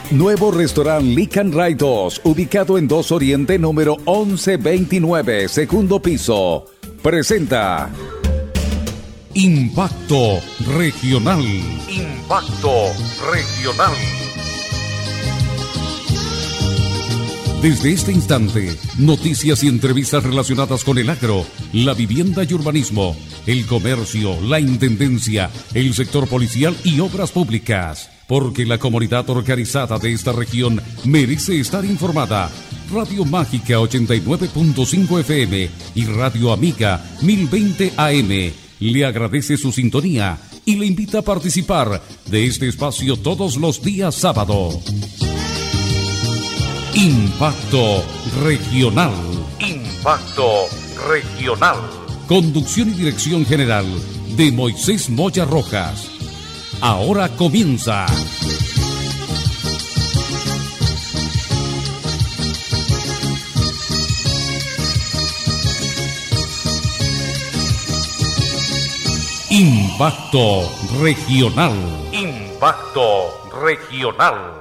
Nuevo restaurante Lican Ray 2, ubicado en 2 Oriente, número 1129, segundo piso. Presenta Impacto Regional. Impacto Regional. Desde este instante, noticias y entrevistas relacionadas con el agro, la vivienda y urbanismo, el comercio, la intendencia, el sector policial y obras públicas. Porque la comunidad organizada de esta región merece estar informada. Radio Mágica 89.5 FM y Radio Amiga 1020 AM le agradece su sintonía y le invita a participar de este espacio todos los días sábado. Impacto Regional. Impacto Regional. Conducción y dirección general de Moisés Moya Rojas. Ahora comienza. Impacto Regional. Impacto Regional.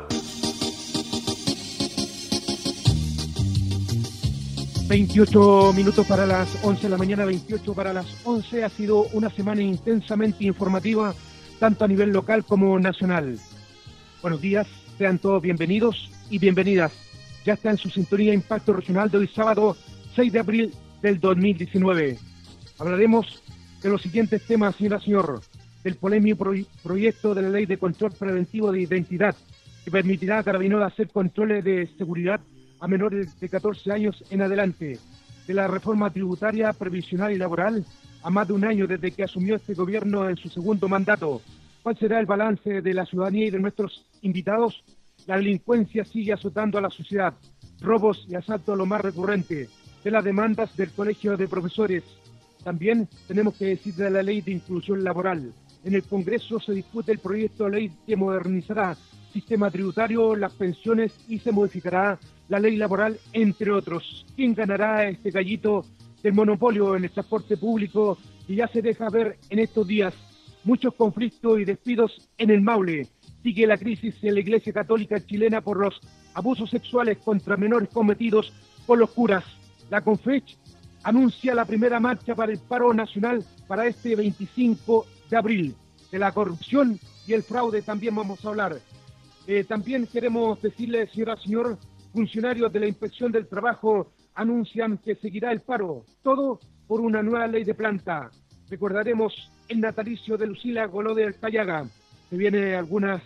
28 minutos para las 11 de la mañana, 28 para las 11. Ha sido una semana intensamente informativa, tanto a nivel local como nacional. Buenos días, sean todos bienvenidos y bienvenidas. Ya está en su sintonía Impacto Regional de hoy sábado 6 de abril del 2019. Hablaremos de los siguientes temas, señora, señor. Del polémico proyecto de la Ley de Control Preventivo de Identidad, que permitirá a Carabineros hacer controles de seguridad a menores de 14 años en adelante. De la reforma tributaria, previsional y laboral, a más de un año desde que asumió este gobierno en su segundo mandato. ¿Cuál será el balance de la ciudadanía y de nuestros invitados? La delincuencia sigue azotando a la sociedad. Robos y asaltos lo más recurrente. De las demandas del Colegio de Profesores. También tenemos que decir de la Ley de Inclusión Laboral. En el Congreso se discute el proyecto de ley que modernizará el sistema tributario, las pensiones y se modificará la ley laboral, entre otros. ¿Quién ganará este gallito del monopolio en el transporte público que ya se deja ver en estos días? Muchos conflictos y despidos en el Maule. Sigue la crisis en la Iglesia Católica chilena por los abusos sexuales contra menores cometidos por los curas. La CONFECH anuncia la primera marcha para el paro nacional para este 25 de abril. De la corrupción y el fraude también vamos a hablar. También queremos decirle, señora, señor, funcionarios de la Inspección del Trabajo anuncian que seguirá el paro, todo por una nueva ley de planta. Recordaremos el natalicio de Lucila Golode del Callaga. Se viene algunas,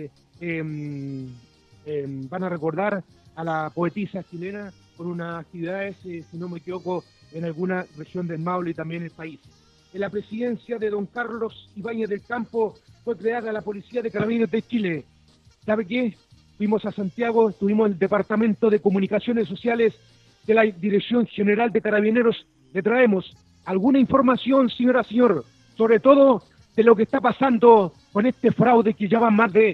van a recordar a la poetisa chilena con unas actividades, si no me equivoco, en alguna región del Maule y también el país. En la presidencia de don Carlos Ibáñez del Campo fue creada la Policía de Carabineros de Chile. ¿Sabe qué? Fuimos a Santiago, estuvimos en el Departamento de Comunicaciones Sociales de la Dirección General de Carabineros. Le traemos alguna información, señora, señor, sobre todo de lo que está pasando con este fraude que lleva más de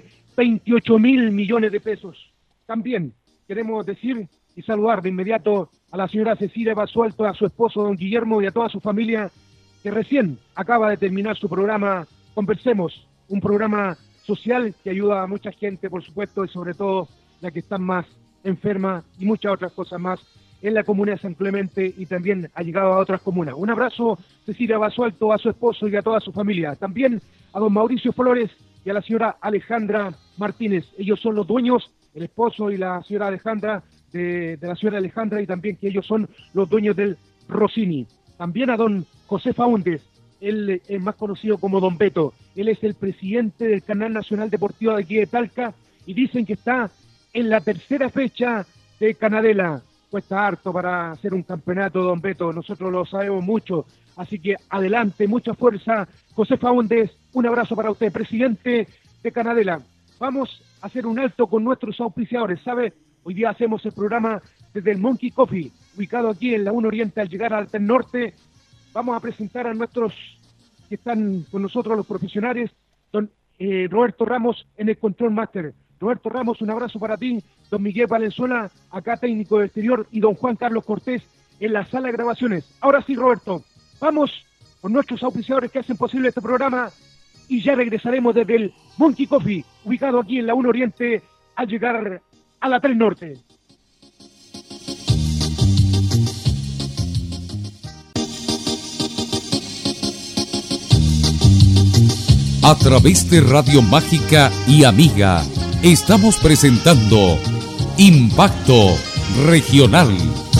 28.000 millones de pesos. También queremos decir y saludar de inmediato a la señora Cecilia Basualto, a su esposo don Guillermo y a toda su familia que recién acaba de terminar su programa Conversemos, un programa social que ayuda a mucha gente, por supuesto, y sobre todo la que está más enferma y muchas otras cosas más en la comuna de San Clemente y también ha llegado a otras comunas. Un abrazo, Cecilia Basualto, a su esposo y a toda su familia. También a don Mauricio Flores y a la señora Alejandra Martínez. Ellos son los dueños, el esposo y la señora Alejandra, de la señora Alejandra, y también que ellos son los dueños del Rossini. También a don José Faúndez, él es más conocido como Don Beto. Él es el presidente del Canal Nacional Deportivo de aquí de Talca y dicen que está en la tercera fecha de Canadela. Cuesta harto para hacer un campeonato, Don Beto, nosotros lo sabemos mucho, así que adelante, mucha fuerza. José Faúndez, un abrazo para usted, presidente de Canadela. Vamos a hacer un alto con nuestros auspiciadores, ¿sabe? Hoy día hacemos el programa desde el Monkey Coffee, ubicado aquí en la 1 Oriente al llegar al Alten Norte. Vamos a presentar a nuestros que están con nosotros, los profesionales, don Roberto Ramos en el Control Master. Roberto Ramos, un abrazo para ti. Don Miguel Valenzuela, acá técnico de exterior, y don Juan Carlos Cortés en la sala de grabaciones. Ahora sí, Roberto, vamos con nuestros auspiciadores que hacen posible este programa y ya regresaremos desde el Monkey Coffee, ubicado aquí en la 1 Oriente al llegar a la 3 Norte. A través de Radio Mágica y Amiga, estamos presentando Impacto Regional,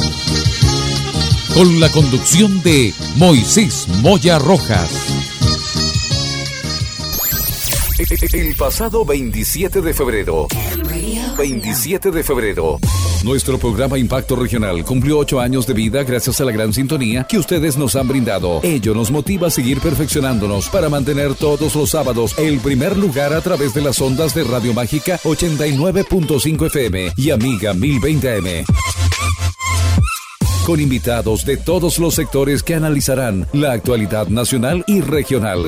con la conducción de Moisés Moya Rojas. El pasado 27 de febrero, nuestro programa Impacto Regional cumplió 8 años de vida gracias a la gran sintonía que ustedes nos han brindado. Ello nos motiva a seguir perfeccionándonos para mantener todos los sábados el primer lugar a través de las ondas de Radio Mágica 89.5 FM y Amiga 1020 AM. Con invitados de todos los sectores que analizarán la actualidad nacional y regional.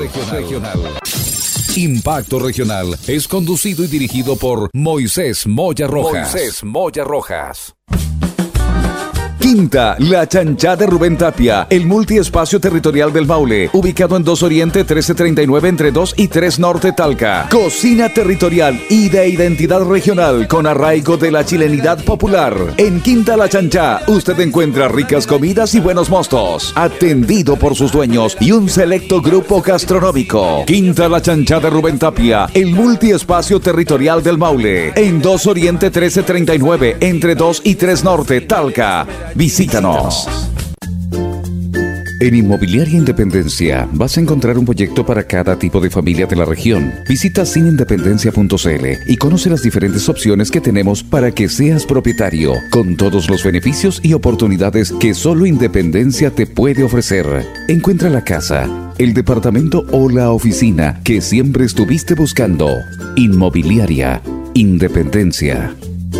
Impacto Regional es conducido y dirigido por Moisés Moya Rojas. Quinta La Chanchá de Rubén Tapia, el multiespacio territorial del Maule, ubicado en 2 Oriente 1339 entre 2 y 3 Norte Talca. Cocina territorial y de identidad regional con arraigo de la chilenidad popular. En Quinta La Chanchá usted encuentra ricas comidas y buenos mostos, atendido por sus dueños y un selecto grupo gastronómico. Quinta La Chanchá de Rubén Tapia, el multiespacio territorial del Maule, en 2 Oriente 1339 entre 2 y 3 Norte Talca. Visítanos. En Inmobiliaria Independencia vas a encontrar un proyecto para cada tipo de familia de la región. Visita sinindependencia.cl y conoce las diferentes opciones que tenemos para que seas propietario, con todos los beneficios y oportunidades que solo Independencia te puede ofrecer. Encuentra la casa, el departamento o la oficina que siempre estuviste buscando. Inmobiliaria Independencia.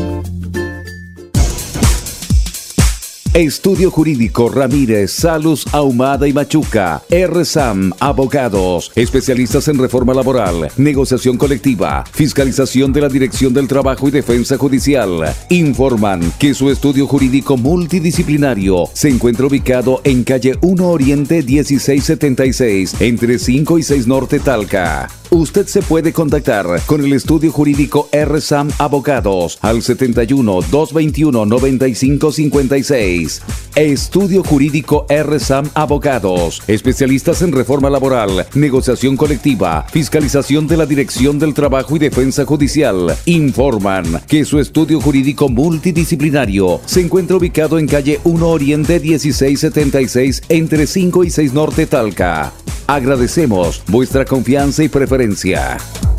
Estudio Jurídico Ramírez, Salus, Ahumada y Machuca. RSAM Abogados, especialistas en reforma laboral, negociación colectiva, fiscalización de la Dirección del Trabajo y Defensa Judicial. Informan que su estudio jurídico multidisciplinario se encuentra ubicado en calle 1 Oriente 1676, entre 5 y 6 Norte Talca. Usted se puede contactar con el estudio jurídico RSAM Abogados al 71 221 95 56. Estudio jurídico RSAM Abogados, especialistas en reforma laboral, negociación colectiva, fiscalización de la Dirección del Trabajo y Defensa Judicial. Informan que su estudio jurídico multidisciplinario se encuentra ubicado en calle 1 Oriente 1676 entre 5 y 6 Norte Talca. Agradecemos vuestra confianza y preferencia.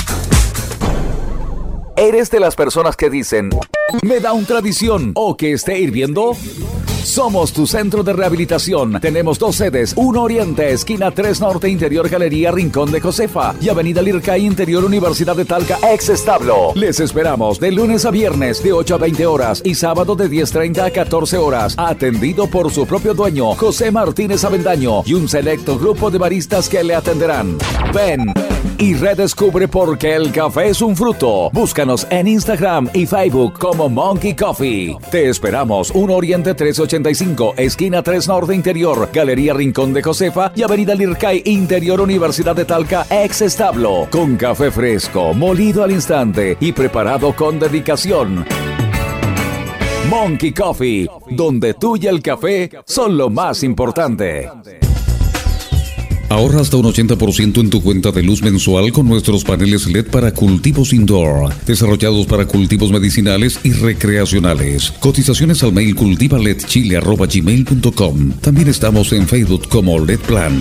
¿Eres de las personas que dicen, me da un tradición o que esté hirviendo? Somos tu centro de rehabilitación. Tenemos 2 sedes, 1 Oriente, esquina 3 Norte, Interior Galería Rincón de Josefa y Avenida Lircay, Interior Universidad de Talca, ex establo. Les esperamos de lunes a viernes de 8 a 20 horas y sábado de 10:30 a 14 horas. Atendido por su propio dueño, José Martínez Avendaño, y un selecto grupo de baristas que le atenderán. Ven y redescubre por qué el café es un fruto. Búscanos en Instagram y Facebook como Monkey Coffee. Te esperamos 1 Oriente 385, esquina 3 Norte Interior, Galería Rincón de Josefa y Avenida Lircay, Interior Universidad de Talca, ex establo. Con café fresco, molido al instante y preparado con dedicación. Monkey Coffee, donde tú y el café son lo más importante. Ahorra hasta un 80% en tu cuenta de luz mensual con nuestros paneles LED para cultivos indoor, desarrollados para cultivos medicinales y recreacionales. Cotizaciones al mail cultivaledchile@gmail.com. También estamos en Facebook como LED Plan.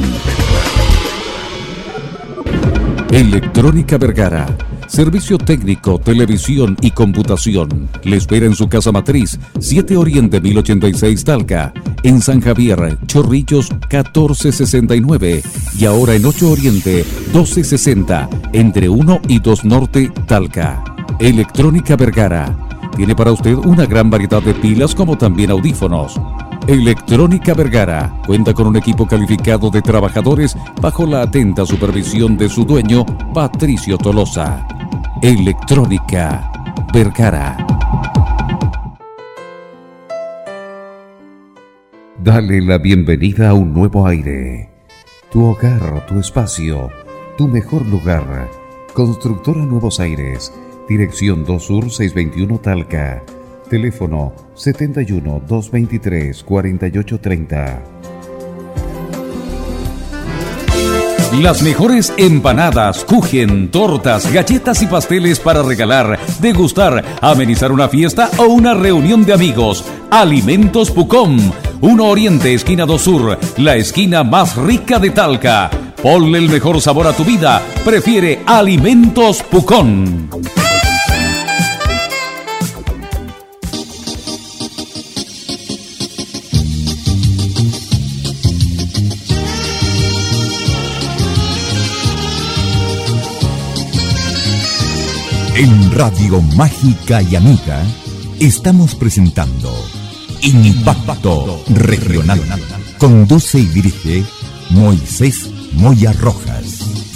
Electrónica Vergara. Servicio técnico, televisión y computación. Le espera en su casa matriz, 7 Oriente 1086 Talca. En San Javier, Chorrillos 1469. Y ahora en 8 Oriente 1260, entre 1 y 2 Norte Talca. Electrónica Vergara. Tiene para usted una gran variedad de pilas como también audífonos. Electrónica Vergara cuenta con un equipo calificado de trabajadores bajo la atenta supervisión de su dueño, Patricio Tolosa. Electrónica Vergara. Dale la bienvenida a un nuevo aire. Tu hogar, tu espacio, tu mejor lugar. Constructora Nuevos Aires. Dirección 2 Sur 621 Talca. Teléfono 71 223 4830. Las mejores empanadas, kuchen, tortas, galletas y pasteles para regalar, degustar, amenizar una fiesta o una reunión de amigos. Alimentos Pucón. 1 Oriente, esquina 2 Sur, la esquina más rica de Talca. Ponle el mejor sabor a tu vida. Prefiere Alimentos Pucón. En Radio Mágica y Amiga estamos presentando Impacto Regional. Conduce y dirige Moisés Moya Rojas.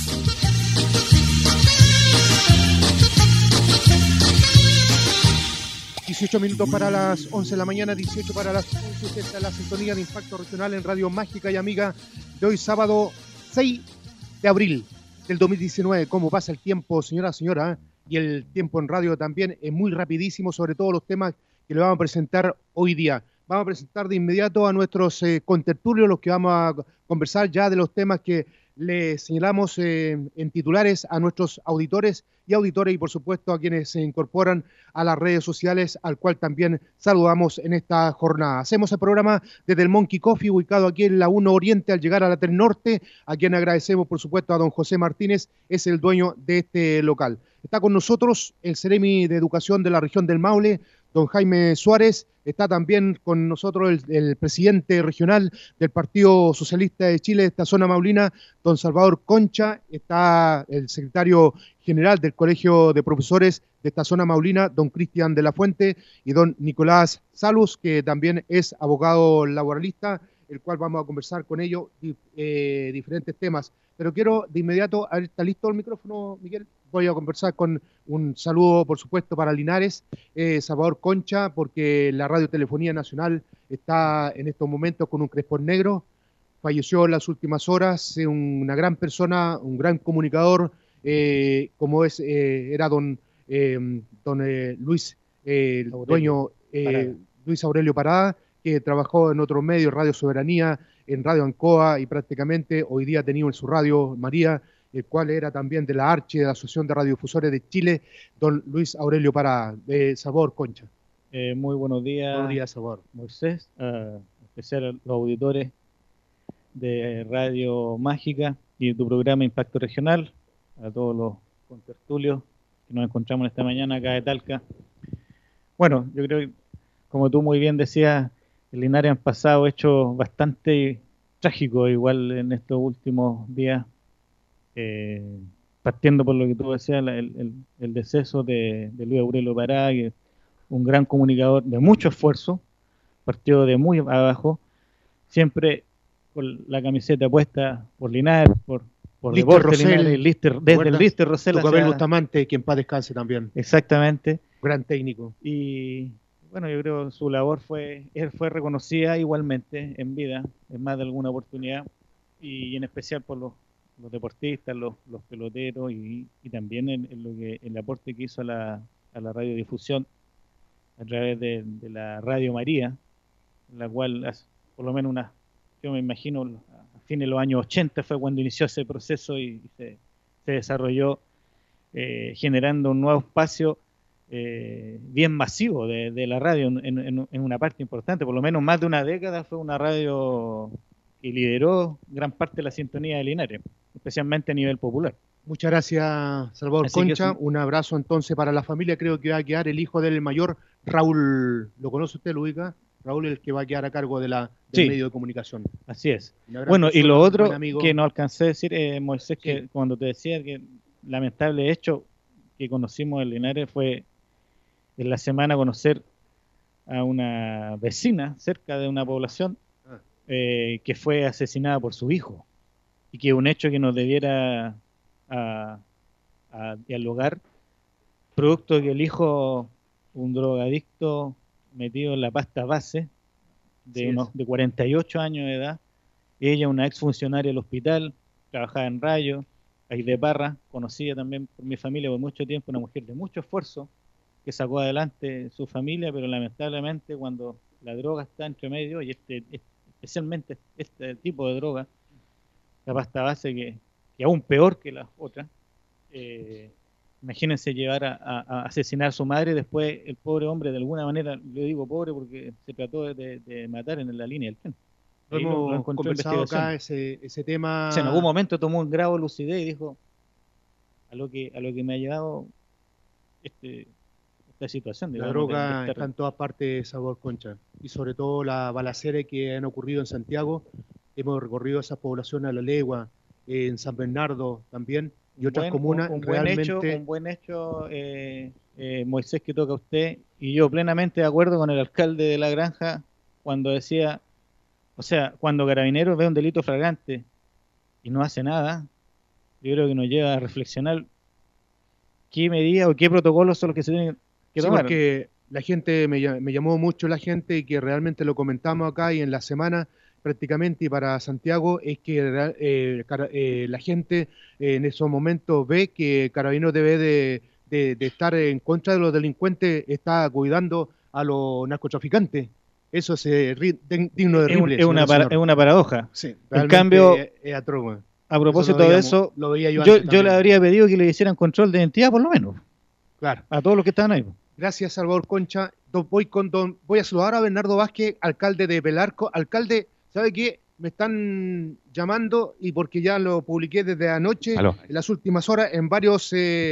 18 minutos para las 11 de la mañana, 18 para las 11. Esta es la sintonía de Impacto Regional en Radio Mágica y Amiga de hoy, sábado 6 de abril del 2019. ¿Cómo pasa el tiempo, señora? Y el tiempo en radio también es muy rapidísimo, sobre todo los temas que le vamos a presentar hoy día. Vamos a presentar de inmediato a nuestros contertulios, los que vamos a conversar ya de los temas que le señalamos en titulares a nuestros auditores y por supuesto a quienes se incorporan a las redes sociales, al cual también saludamos en esta jornada. Hacemos el programa desde el Monkey Coffee, ubicado aquí en la 1 Oriente al llegar a la 3 Norte, a quien agradecemos por supuesto a don José Martínez, es el dueño de este local. Está con nosotros el Seremi de Educación de la región del Maule, don Jaime Suárez. Está también con nosotros el presidente regional del Partido Socialista de Chile de esta zona maulina, don Salvador Concha. Está el secretario general del Colegio de Profesores de esta zona maulina, don Cristian de la Fuente, y don Nicolás Salus, que también es abogado laboralista, el cual vamos a conversar con ellos diferentes temas. Pero quiero de inmediato, a ver, ¿está listo el micrófono, Miguel? Voy a conversar con un saludo, por supuesto, para Linares, Salvador Concha, porque la Radiotelefonía Nacional está en estos momentos con un crespón negro. Falleció en las últimas horas, una gran persona, un gran comunicador, como era don Luis, dueño Luis Aurelio Parada, que trabajó en otros medios, Radio Soberanía, en Radio Ancoa, y prácticamente hoy día ha tenido en su radio María, el cual era también de la ARCHE, de la Asociación de Radiodifusores de Chile, don Luis Aurelio Parada, de Sabor Concha. Muy buenos días. Buenos días, Sabor. Moisés, especial a los auditores de Radio Mágica y de tu programa Impacto Regional, a todos los contertulios que nos encontramos esta mañana acá de Talca. Bueno, yo creo que, como tú muy bien decías, en Linares han pasado hechos bastante trágicos igual en estos últimos días, partiendo por lo que tú decías, el deceso de Luis Aurelio Parada, que es un gran comunicador de mucho esfuerzo, partió de muy abajo, siempre con la camiseta puesta por Linares, por Deportes Linares, desde el Lister Rosell. Abel Bustamante, quien paz descanse también. Exactamente. Gran técnico. Y bueno, yo creo que su labor fue reconocida igualmente en vida, en más de alguna oportunidad, y en especial por los deportistas, los peloteros, y también en el aporte que hizo a la radiodifusión a través de la Radio María, en la cual por lo menos yo me imagino a fines de los años 80 fue cuando inició ese proceso y se desarrolló, generando un nuevo espacio bien masivo de la radio en una parte importante. Por lo menos más de una década fue una radio que lideró gran parte de la sintonía de Linares, especialmente a nivel popular. Muchas gracias, Salvador Concha. Un abrazo entonces para la familia. Creo que va a quedar el hijo del mayor, Raúl. ¿Lo conoce usted, lo ubica? Raúl es el que va a quedar a cargo del medio de comunicación. Así es. Bueno, y lo otro que no alcancé a decir, Moisés, que cuando te decía que lamentable hecho que conocimos en Linares fue en la semana conocer a una vecina cerca de una población que fue asesinada por su hijo, y que un hecho que nos debiera a dialogar, producto de que el hijo, un drogadicto metido en la pasta base, de 48 años de edad, ella una exfuncionaria del hospital, trabajaba en Rayo, Aide Parra, conocida también por mi familia por mucho tiempo, una mujer de mucho esfuerzo, que sacó adelante su familia, pero lamentablemente cuando la droga está entre medio, y especialmente este tipo de droga, la pasta base, que aún peor que las otras, imagínense llevar a asesinar a su madre, y después el pobre hombre, de alguna manera, le digo pobre porque se trató de matar en la línea del tren. Lo hemos conversado acá ese tema. O sea, en algún momento tomó un grado de lucidez y dijo a lo que me ha llevado esta situación. La droga está en todas partes, Salvador Concha, y sobre todo la balacera que han ocurrido en Santiago. Hemos recorrido esas poblaciones a la legua, en San Bernardo también, y otras comunas. Un buen hecho, Moisés, que toca usted, y yo plenamente de acuerdo con el alcalde de La Granja cuando decía, o sea, cuando Carabineros ve un delito flagrante y no hace nada, yo creo que nos lleva a reflexionar qué medidas o qué protocolos son los que se tienen que tomar. Porque la gente, me llamó mucho la gente, y que realmente lo comentamos acá y en la semana prácticamente, y para Santiago, es que la gente en esos momentos ve que Carabineros debe de estar en contra de los delincuentes, está cuidando a los narcotraficantes. Eso es digno de risa. Es una paradoja. Sí, en cambio, es atroz. A propósito de eso, yo le habría pedido que le hicieran control de identidad, por lo menos. Claro. A todos los que estaban ahí. Gracias, Salvador Concha. Voy a saludar a Bernardo Vázquez, alcalde de Pelarco. Alcalde, ¿sabe qué? Me están llamando, y porque ya lo publiqué desde anoche, en las últimas horas, en varios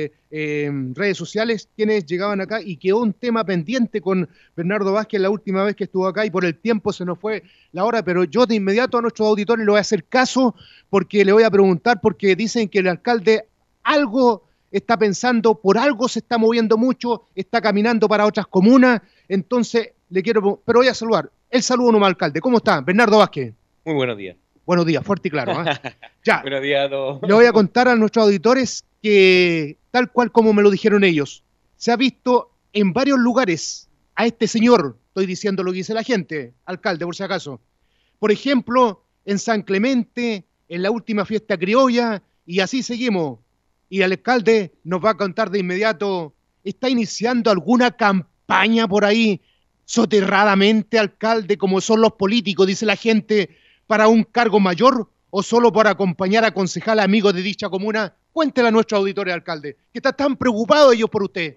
redes sociales, quienes llegaban acá, y quedó un tema pendiente con Bernardo Vázquez la última vez que estuvo acá, y por el tiempo se nos fue la hora, pero yo de inmediato a nuestros auditores le voy a hacer caso, porque le voy a preguntar, porque dicen que el alcalde algo está pensando, por algo se está moviendo mucho, está caminando para otras comunas, entonces pero voy a saludar. El saludo nomás, alcalde. ¿Cómo está? Bernardo Vázquez. Muy buenos días. Buenos días, fuerte y claro. Ya. Buenos días a todos. Le voy a contar a nuestros auditores que, tal cual como me lo dijeron ellos, se ha visto en varios lugares a este señor, estoy diciendo lo que dice la gente, alcalde, por si acaso. Por ejemplo, en San Clemente, en la última fiesta criolla, y así seguimos. Y el alcalde nos va a contar de inmediato, ¿está iniciando alguna campaña por ahí, soterradamente, alcalde, como son los políticos, dice la gente, para un cargo mayor, o solo para acompañar a concejal amigos de dicha comuna? Cuéntele a nuestros auditores, alcalde, que están tan preocupados ellos por usted.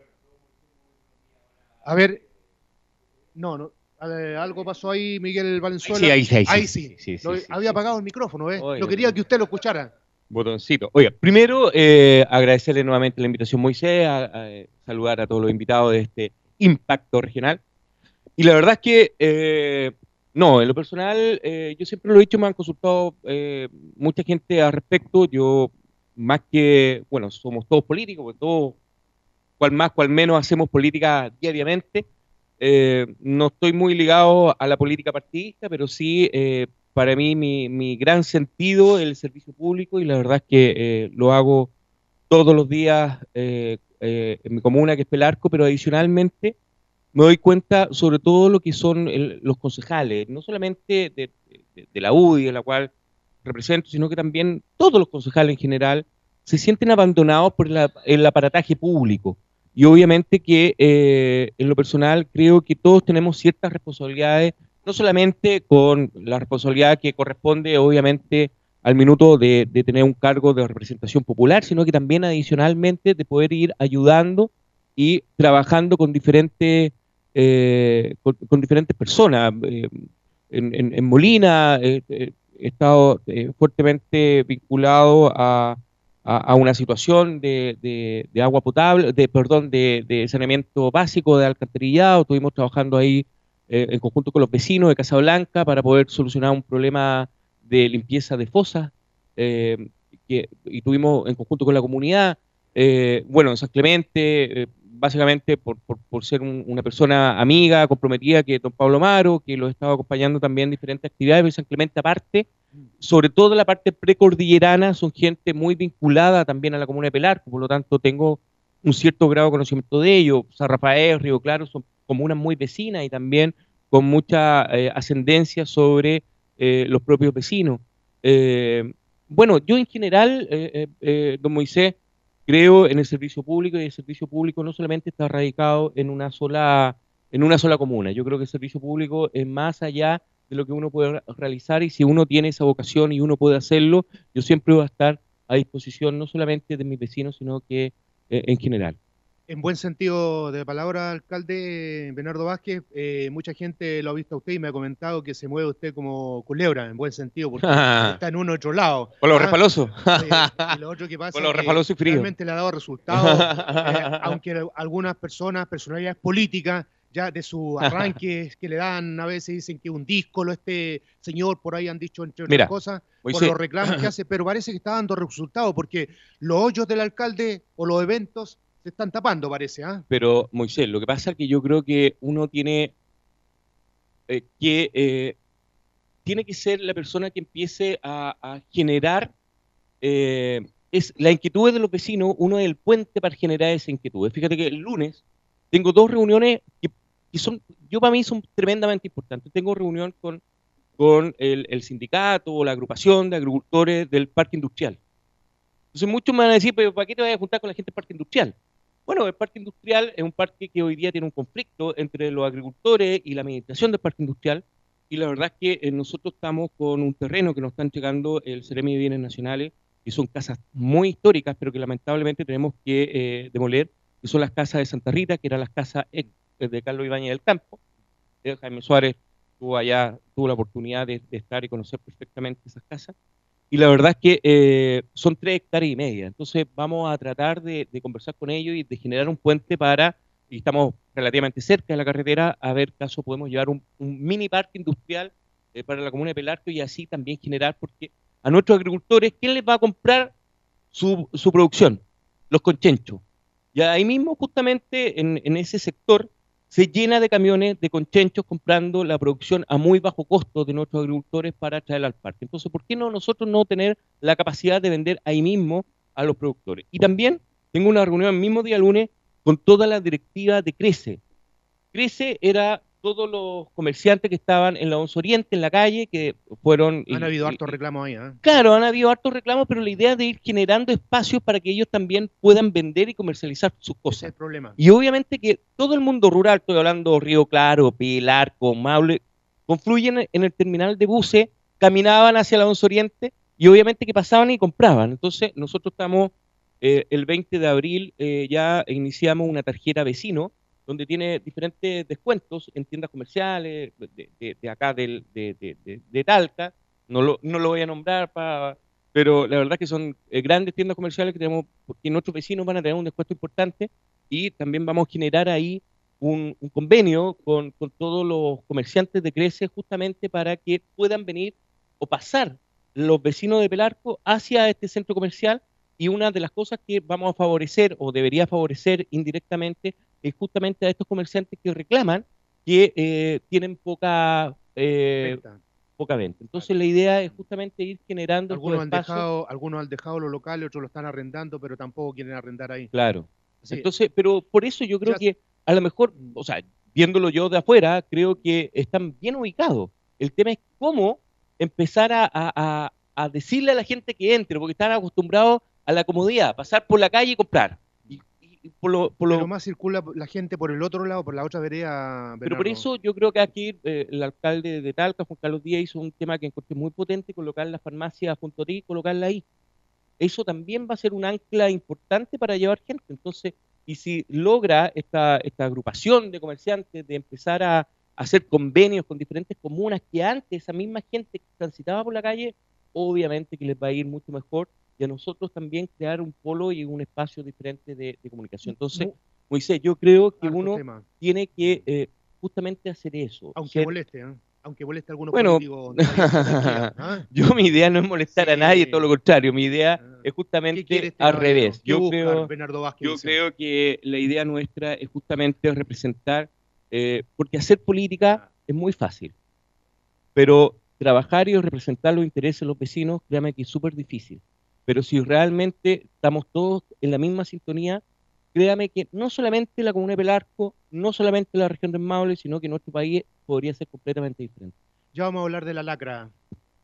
A ver, no, algo pasó ahí, Miguel Valenzuela. Sí, ahí sí. Había apagado el micrófono, ¿eh? Oiga, lo quería que usted lo escuchara. Botoncito. Oiga, primero agradecerle nuevamente la invitación, Moisés, a saludar a todos los invitados de este impacto regional. Y la verdad es que, no, en lo personal, yo siempre lo he dicho, me han consultado mucha gente al respecto. Yo, más que, bueno, somos todos políticos, porque todos, cual más, cual menos, hacemos política diariamente. No estoy muy ligado a la política partidista, pero sí, para mí, mi gran sentido es el servicio público, y la verdad es que lo hago todos los días en mi comuna, que es Pelarco, pero adicionalmente me doy cuenta sobre todo lo que son los concejales, no solamente de la UDI, de la cual represento, sino que también todos los concejales en general se sienten abandonados por el aparataje público. Y obviamente que en lo personal creo que todos tenemos ciertas responsabilidades, no solamente con la responsabilidad que corresponde obviamente al minuto de tener un cargo de representación popular, sino que también adicionalmente de poder ir ayudando y trabajando con diferentes personas. En Molina he estado fuertemente vinculado a una situación de agua potable, de saneamiento básico, de alcantarillado. Estuvimos trabajando ahí en conjunto con los vecinos de Casablanca para poder solucionar un problema de limpieza de fosas, y tuvimos en conjunto con la comunidad, en San Clemente, básicamente por ser una persona amiga, comprometida, que don Pablo Amaro, que lo estaba acompañando también en diferentes actividades, pero San Clemente aparte, sobre todo la parte precordillerana, son gente muy vinculada también a la comuna de Pelarco, por lo tanto tengo un cierto grado de conocimiento de ello. San Rafael, Río Claro son comunas muy vecinas y también con mucha ascendencia sobre los propios vecinos. Bueno, yo en general, don Moisés, creo en el servicio público, y el servicio público no solamente está radicado en una sola comuna. Yo creo que el servicio público es más allá de lo que uno puede realizar, y si uno tiene esa vocación y uno puede hacerlo, yo siempre voy a estar a disposición no solamente de mis vecinos, sino que en general. En buen sentido de la palabra, alcalde Bernardo Vázquez, mucha gente lo ha visto a usted y me ha comentado que se mueve usted como culebra, en buen sentido, porque está en un otro lado. Por lo refaloso. Y lo otro que pasa Por lo es que refaloso y frío. realmente le ha dado resultados, aunque algunas personas, personalidades políticas, ya de sus arranques que le dan, a veces dicen que un díscolo este señor, por ahí han dicho entre otras Mira, cosas, Moisés, por los reclamos que hace, pero parece que está dando resultados, porque los hoyos del alcalde o los eventos se están tapando, parece, ¿ah? pero Moisés, lo que pasa es que yo creo que uno tiene tiene que ser la persona que empiece a generar es la inquietud de los vecinos, uno es el puente para generar esa inquietud. Fíjate que el lunes tengo dos reuniones que son, yo para mí son tremendamente importantes. Tengo reunión con el sindicato o la agrupación de agricultores del parque industrial. Entonces muchos me van a decir, pero ¿para qué te vas a juntar con la gente del parque industrial? Bueno, el parque industrial es un parque que hoy día tiene un conflicto entre los agricultores y la administración del parque industrial, y la verdad es que nosotros estamos con un terreno que nos está entregando el Ceremi de Bienes Nacionales, que son casas muy históricas, pero que lamentablemente tenemos que demoler, que son las casas de Santa Rita, que eran las casas de Carlos Ibáñez del Campo. Jaime Suárez tuvo la oportunidad de estar y conocer perfectamente esas casas. Y la verdad es que son 3,5 hectáreas. Entonces vamos a tratar de conversar con ellos y de generar un puente y estamos relativamente cerca de la carretera, a ver caso podemos llevar un mini parque industrial para la comuna de Pelarco, y así también generar, porque a nuestros agricultores, ¿quién les va a comprar su producción? Los conchenchos. Y ahí mismo, justamente en ese sector, se llena de camiones de conchenchos comprando la producción a muy bajo costo de nuestros agricultores para traerla al parque. Entonces, ¿por qué no nosotros no tener la capacidad de vender ahí mismo a los productores? Y también tengo una reunión el mismo día lunes con toda la directiva de Crece. Crece era todos los comerciantes que estaban en la 11 Oriente, en la calle, que fueron... Han habido hartos reclamos ahí, ¿eh? Claro, han habido hartos reclamos, pero la idea es de ir generando espacios para que ellos también puedan vender y comercializar sus cosas. Ese es el problema. Y obviamente que todo el mundo rural, estoy hablando Río Claro, Pilarco, Maule, confluyen en el terminal de buses, caminaban hacia la 11 Oriente y obviamente que pasaban y compraban. Entonces nosotros estamos, el 20 de abril ya iniciamos una tarjeta vecino, donde tiene diferentes descuentos en tiendas comerciales de acá de Talca. No lo voy a nombrar, pero la verdad es que son grandes tiendas comerciales que tenemos, porque nuestros vecinos van a tener un descuento importante, y también vamos a generar ahí un convenio con todos los comerciantes de Crece, justamente para que puedan venir o pasar los vecinos de Pelarco hacia este centro comercial. Y una de las cosas que vamos a favorecer, o debería favorecer indirectamente, es justamente a estos comerciantes que reclaman que tienen poca venta. Entonces la idea es justamente ir generando algunos han dejado los locales, otros lo están arrendando, pero tampoco quieren arrendar ahí. Claro. Sí. Entonces, pero por eso yo creo que a lo mejor, o sea, viéndolo yo de afuera, creo que están bien ubicados. El tema es cómo empezar a decirle a la gente que entre, porque están acostumbrados a la comodidad, pasar por la calle y comprar. Pero más circula la gente por el otro lado, por la otra vereda, Bernardo. Pero por eso yo creo que aquí el alcalde de Talca, Juan Carlos Díaz, hizo un tema que encontré muy potente: colocar la farmacia junto a ti, colocarla ahí. Eso también va a ser un ancla importante para llevar gente. Entonces, y si logra esta agrupación de comerciantes de empezar a hacer convenios con diferentes comunas, que antes esa misma gente que transitaba por la calle, obviamente que les va a ir mucho mejor, y a nosotros también crear un polo y un espacio diferente de comunicación. Entonces, Moisés, yo creo que uno tiene que justamente hacer eso. Aunque moleste, ¿eh? Aunque moleste a algunos políticos. ¿eh? Mi idea no es molestar a nadie, todo lo contrario. Mi idea es justamente al revés. Yo creo que la idea nuestra es justamente representar, porque hacer política es muy fácil, pero trabajar y representar los intereses de los vecinos, créame que es súper difícil. Pero si realmente estamos todos en la misma sintonía, créame que no solamente la comuna de Pelarco, no solamente la región del Maule, sino que nuestro país podría ser completamente diferente. Ya vamos a hablar de la lacra.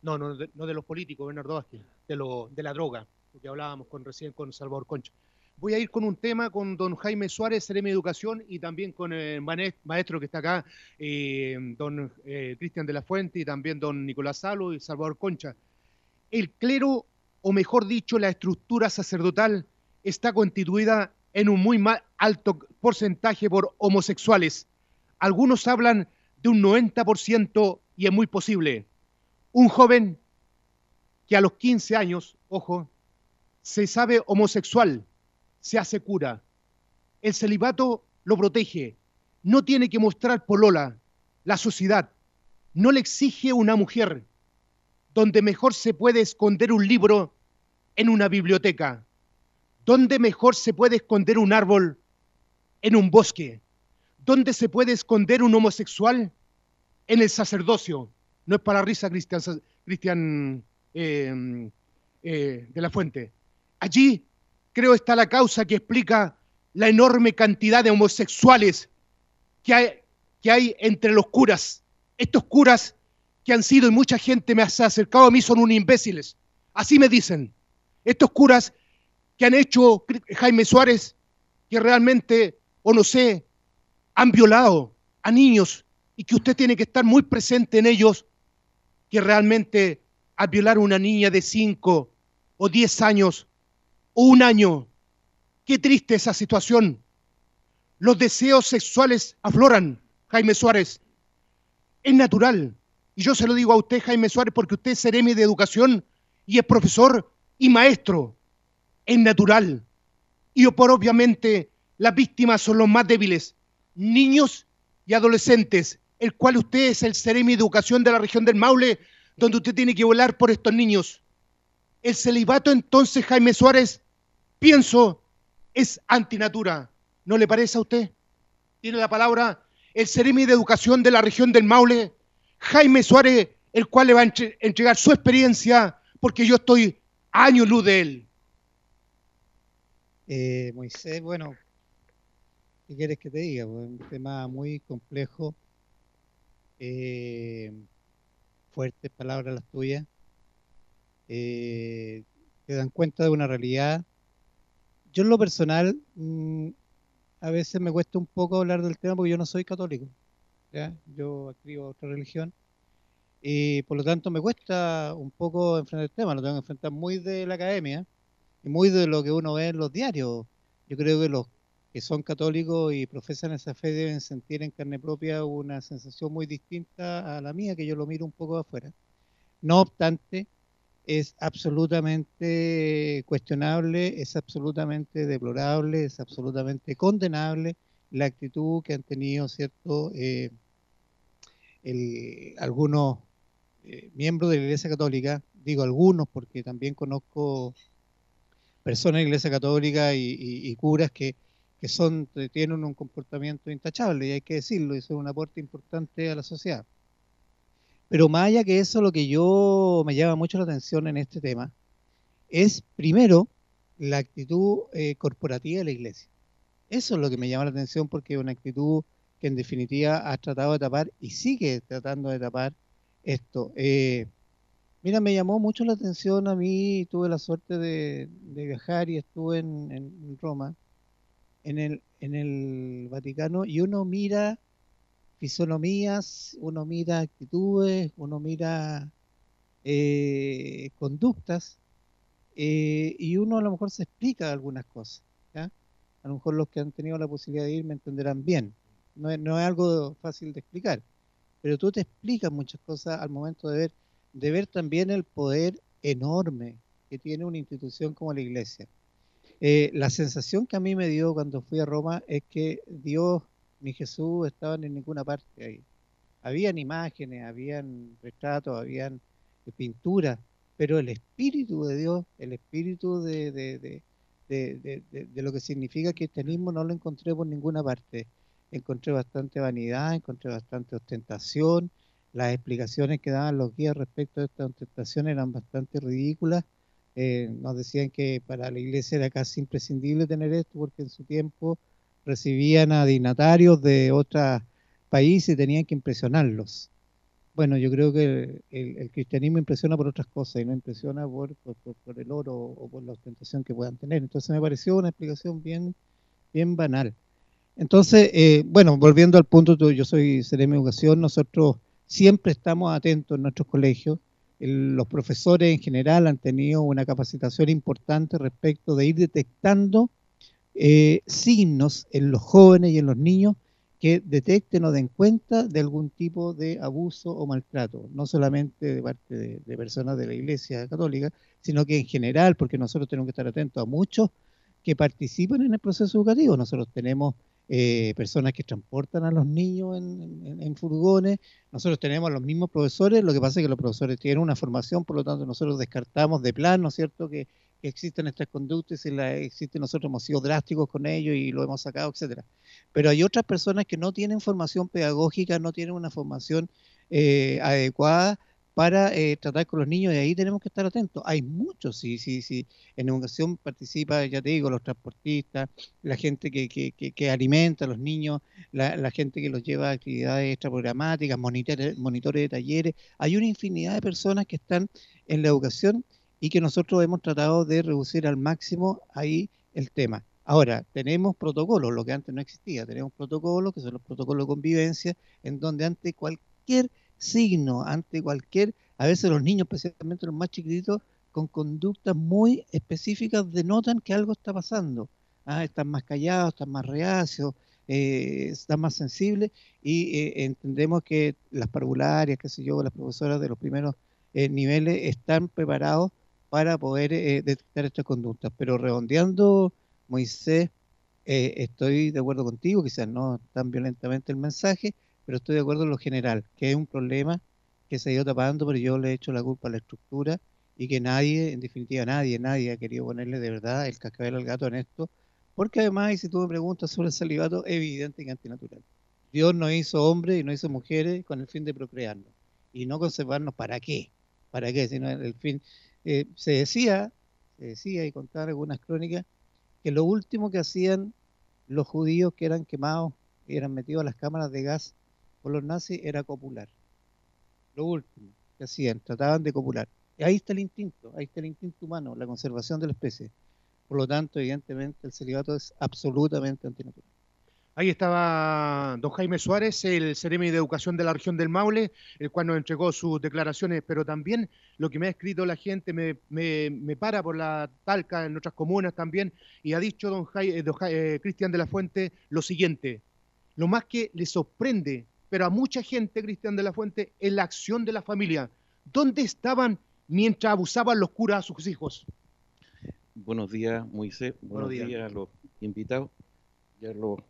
No de los políticos, Bernardo Vázquez, de la droga, porque hablábamos recién con Salvador Concha. Voy a ir con un tema con don Jaime Suárez, Seremi de Educación, y también con el maestro que está acá, don Cristian de la Fuente, y también don Nicolás Salo y Salvador Concha. El clero, o mejor dicho, la estructura sacerdotal, está constituida en un muy alto porcentaje por homosexuales. Algunos hablan de un 90% y es muy posible. Un joven que a los 15 años, ojo, se sabe homosexual, se hace cura. El celibato lo protege. No tiene que mostrar polola. La sociedad no le exige una mujer donde mejor se puede esconder un libro en una biblioteca, donde mejor se puede esconder un árbol en un bosque, donde se puede esconder un homosexual en el sacerdocio. No es para risa, Cristian de la Fuente. Allí creo está la causa que explica la enorme cantidad de homosexuales que hay entre los curas. Estos curas que han sido, y mucha gente me ha acercado a mí, son unos imbéciles. Así me dicen. Estos curas que han hecho Jaime Suárez, que realmente, o no sé, han violado a niños y que usted tiene que estar muy presente en ellos, que realmente al violar a una niña de 5 o 10 años o un año, qué triste esa situación. Los deseos sexuales afloran, Jaime Suárez. Es natural. Y yo se lo digo a usted, Jaime Suárez, porque usted es seremi de educación y es profesor y maestro. Es natural. Y por obviamente las víctimas son los más débiles, niños y adolescentes, el cual usted es el seremi de educación de la región del Maule, donde usted tiene que velar por estos niños. El celibato entonces, Jaime Suárez, pienso, es antinatura. ¿No le parece a usted? Tiene la palabra el seremi de educación de la región del Maule, Jaime Suárez, el cual le va a entregar su experiencia, porque yo estoy a años luz de él. Moisés, bueno, ¿qué quieres que te diga? Pues un tema muy complejo, fuertes palabras las tuyas, te dan cuenta de una realidad. Yo en lo personal, a veces me cuesta un poco hablar del tema porque yo no soy católico, ¿ya? Yo adscribo a otra religión y por lo tanto me cuesta un poco enfrentar el tema, lo tengo que enfrentar muy de la academia y muy de lo que uno ve en los diarios. Yo creo que los que son católicos y profesan esa fe deben sentir en carne propia una sensación muy distinta a la mía, que yo lo miro un poco de afuera. No obstante, es absolutamente cuestionable, es absolutamente deplorable, es absolutamente condenable la actitud que han tenido, ¿cierto?, algunos miembros de la Iglesia Católica. Digo algunos porque también conozco personas de la Iglesia Católica y curas que tienen un comportamiento intachable, y hay que decirlo, y son un aporte importante a la sociedad. Pero más allá que eso, lo que yo me llama mucho la atención en este tema es, primero, la actitud corporativa de la Iglesia. Eso es lo que me llama la atención, porque es una actitud que en definitiva ha tratado de tapar y sigue tratando de tapar esto. Mira, me llamó mucho la atención a mí, tuve la suerte de viajar y estuve en Roma, en el Vaticano, y uno mira fisonomías, uno mira actitudes, uno mira conductas, y uno a lo mejor se explica algunas cosas, ¿ya? A lo mejor los que han tenido la posibilidad de ir me entenderán bien. No es algo fácil de explicar, pero tú te explicas muchas cosas al momento de ver también el poder enorme que tiene una institución como la Iglesia. La sensación que a mí me dio cuando fui a Roma es que Dios ni Jesús estaban en ninguna parte ahí. Habían imágenes, habían retratos, habían pinturas, pero el Espíritu de Dios, el Espíritu de lo que significa cristianismo, no lo encontré por ninguna parte. Encontré bastante vanidad, encontré bastante ostentación. Las explicaciones que daban los guías respecto a esta ostentación eran bastante ridículas. Nos decían que para la iglesia era casi imprescindible tener esto porque en su tiempo recibían a dignatarios de otros países y tenían que impresionarlos. Bueno, yo creo que el cristianismo impresiona por otras cosas y no impresiona por el oro o por la ostentación que puedan tener. Entonces me pareció una explicación bien banal. Entonces, bueno, volviendo al punto, yo soy Seremi de Educación, nosotros siempre estamos atentos en nuestros colegios. Los profesores en general han tenido una capacitación importante respecto de ir detectando signos en los jóvenes y en los niños que detecten o den cuenta de algún tipo de abuso o maltrato, no solamente de parte de personas de la Iglesia Católica, sino que en general, porque nosotros tenemos que estar atentos a muchos que participan en el proceso educativo. Nosotros tenemos personas que transportan a los niños en furgones, nosotros tenemos a los mismos profesores, lo que pasa es que los profesores tienen una formación, por lo tanto nosotros descartamos de plan, ¿no es cierto?, que existen estas conductas, y si las existen, nosotros hemos sido drásticos con ellos y lo hemos sacado, etcétera. Pero hay otras personas que no tienen formación pedagógica, no tienen una formación adecuada para tratar con los niños, y ahí tenemos que estar atentos. Hay muchos, sí. En educación participa, ya te digo, los transportistas, la gente que alimenta a los niños, la gente que los lleva a actividades extraprogramáticas, monitores de talleres. Hay una infinidad de personas que están en la educación y que nosotros hemos tratado de reducir al máximo ahí el tema. Ahora, tenemos protocolos, lo que antes no existía, tenemos protocolos, que son los protocolos de convivencia, en donde ante cualquier signo, a veces los niños, especialmente los más chiquititos, con conductas muy específicas denotan que algo está pasando. Están más callados, están más reacios, están más sensibles, y entendemos que las parvularias, qué sé yo, las profesoras de los primeros niveles están preparados para poder detectar estas conductas. Pero redondeando, Moisés, estoy de acuerdo contigo, quizás no tan violentamente el mensaje, pero estoy de acuerdo en lo general, que es un problema que se ha ido tapando, pero yo le he hecho la culpa a la estructura, y que nadie, en definitiva nadie ha querido ponerle de verdad el cascabel al gato en esto, porque además, y si tú me preguntas sobre el celibato, es evidente que es antinatural. Dios nos hizo hombres y nos hizo mujeres con el fin de procrearnos, y no conservarnos ¿para qué? ¿Para qué? Sino el fin. Se decía, y contaba algunas crónicas, que lo último que hacían los judíos que eran quemados y eran metidos a las cámaras de gas por los nazis era copular. Lo último que hacían, trataban de copular. Y ahí está el instinto humano, la conservación de la especie. Por lo tanto, evidentemente, el celibato es absolutamente antinatural. Ahí estaba don Jaime Suárez, el Seremi de Educación de la región del Maule, el cual nos entregó sus declaraciones, pero también lo que me ha escrito la gente me para por la Talca, en otras comunas también, y ha dicho don Cristian de la Fuente lo siguiente: lo más que le sorprende, pero a mucha gente, Cristian de la Fuente, es la acción de la familia. ¿Dónde estaban mientras abusaban los curas a sus hijos? Buenos días, Moisés. Buenos días a los invitados y a los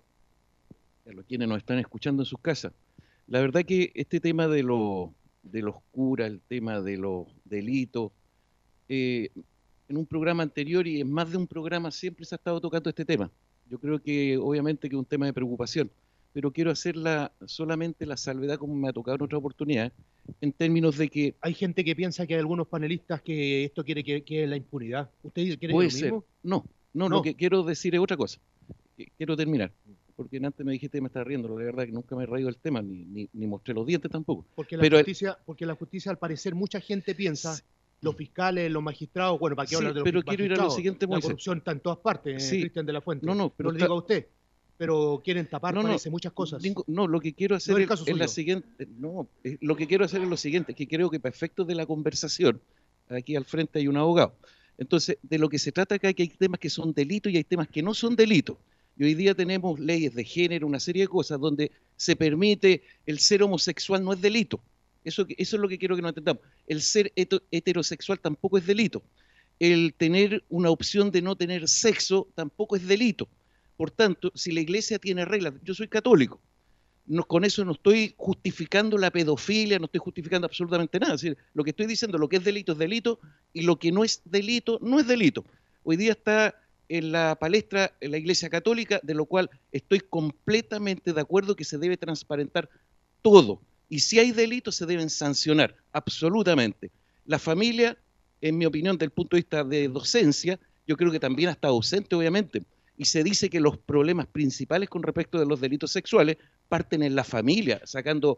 quienes nos están escuchando en sus casas. La verdad que este tema de los curas, el tema de los delitos, en un programa anterior y en más de un programa siempre se ha estado tocando este tema. Yo creo que obviamente que es un tema de preocupación, pero quiero hacer solamente la salvedad, como me ha tocado en otra oportunidad, en términos de que... Hay gente que piensa que hay algunos panelistas que esto quiere que la impunidad. ¿Usted quiere puede lo mismo? ser. No, lo que quiero decir es otra cosa. Quiero terminar, porque antes me dijiste que me estaba riendo, la verdad que nunca me he reído del tema, ni mostré los dientes tampoco. Porque la justicia, al parecer, mucha gente piensa... Sí. Los fiscales, los magistrados, bueno, ¿para qué hablar de los magistrados? Pero quiero ir a lo siguiente, Moisés. La corrupción está en todas partes, sí. Cristian de la Fuente. No lo diga usted. Pero quieren tapar, parece, muchas cosas. No, lo que quiero hacer es la siguiente. No, lo que quiero hacer es lo siguiente, que creo que para efectos de la conversación, aquí al frente hay un abogado. Entonces, de lo que se trata acá es que hay temas que son delitos y hay temas que no son delitos. Y hoy día tenemos leyes de género, una serie de cosas donde se permite el ser homosexual no es delito. Eso es lo que quiero que nos entendamos. El ser heterosexual tampoco es delito. El tener una opción de no tener sexo tampoco es delito. Por tanto, si la iglesia tiene reglas, yo soy católico, con eso no estoy justificando la pedofilia, no estoy justificando absolutamente nada. Es decir, lo que estoy diciendo, lo que es delito y lo que no es delito, no es delito. Hoy día está en la palestra en la iglesia católica, de lo cual estoy completamente de acuerdo que se debe transparentar todo. Y si hay delitos, se deben sancionar, absolutamente. La familia, en mi opinión, desde el punto de vista de docencia, yo creo que también ha estado ausente, obviamente. Y se dice que los problemas principales con respecto de los delitos sexuales parten en la familia, sacando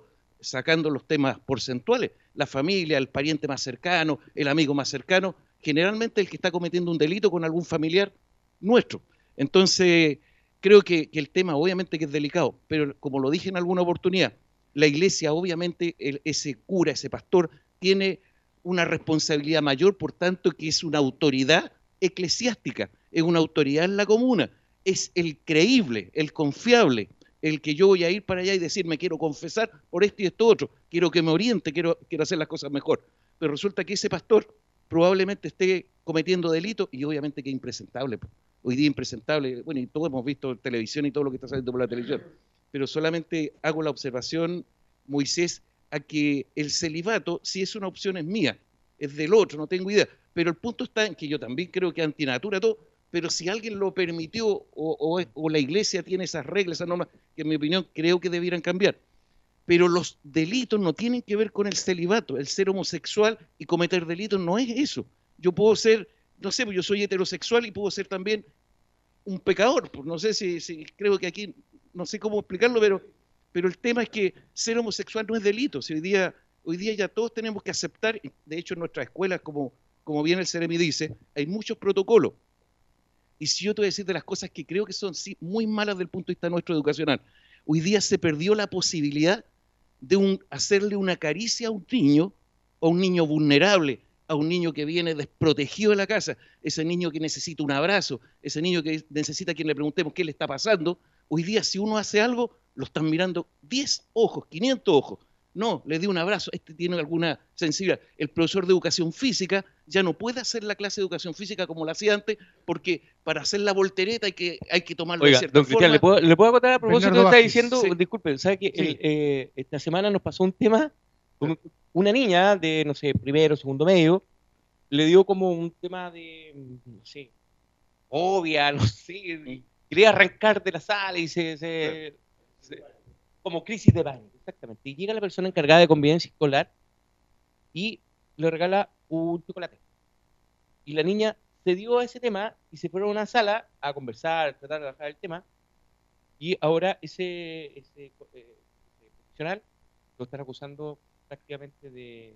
sacando los temas porcentuales, la familia, el pariente más cercano, el amigo más cercano, generalmente el que está cometiendo un delito con algún familiar nuestro. Entonces, creo que el tema obviamente que es delicado, pero como lo dije en alguna oportunidad, la iglesia obviamente, ese cura, ese pastor, tiene una responsabilidad mayor, por tanto que es una autoridad eclesiástica, es una autoridad en la comuna, es el creíble, el confiable, el que yo voy a ir para allá y decir, me quiero confesar por esto y esto otro, quiero que me oriente, quiero hacer las cosas mejor. Pero resulta que ese pastor probablemente esté cometiendo delitos y obviamente que es impresentable. Hoy día impresentable, bueno, y todos hemos visto televisión y todo lo que está saliendo por la televisión, pero solamente hago la observación, Moisés, a que el celibato, si es una opción, es mía, es del otro, no tengo idea, pero el punto está en que yo también creo que antinatura todo, pero si alguien lo permitió o la iglesia tiene esas reglas, esas normas, que en mi opinión creo que debieran cambiar. Pero los delitos no tienen que ver con el celibato, el ser homosexual y cometer delitos no es eso. Yo puedo ser, no sé, yo soy heterosexual y puedo ser también un pecador, pues no sé si creo que aquí, no sé cómo explicarlo, pero el tema es que ser homosexual no es delito. Si hoy día ya todos tenemos que aceptar, de hecho en nuestras escuelas, como bien el Ceremi dice, hay muchos protocolos. Y si yo te voy a decir de las cosas que creo que son sí, muy malas desde el punto de vista nuestro educacional, hoy día se perdió la posibilidad de hacerle una caricia a un niño vulnerable, a un niño que viene desprotegido de la casa, ese niño que necesita un abrazo, ese niño que necesita que le preguntemos qué le está pasando. Hoy día si uno hace algo, lo están mirando 10 ojos, 500 ojos. No, le di un abrazo, este tiene alguna sensibilidad. El profesor de educación física ya no puede hacer la clase de educación física como la hacía antes, porque para hacer la voltereta hay que tomarlo de cierta forma. Cristian, ¿le puedo acotar a propósito de lo que está diciendo? Sí. Disculpe, ¿sabe que esta semana nos pasó un tema con una niña de, no sé, primero, segundo medio, le dio como un tema de, no sé, obvia, no sé, quería arrancar de la sala y como crisis de pánico, exactamente. Y llega la persona encargada de convivencia escolar y le regala un chocolate. Y la niña se dio a ese tema y se fueron a una sala a conversar, tratar de bajar el tema. Y ahora ese profesional lo están acusando prácticamente de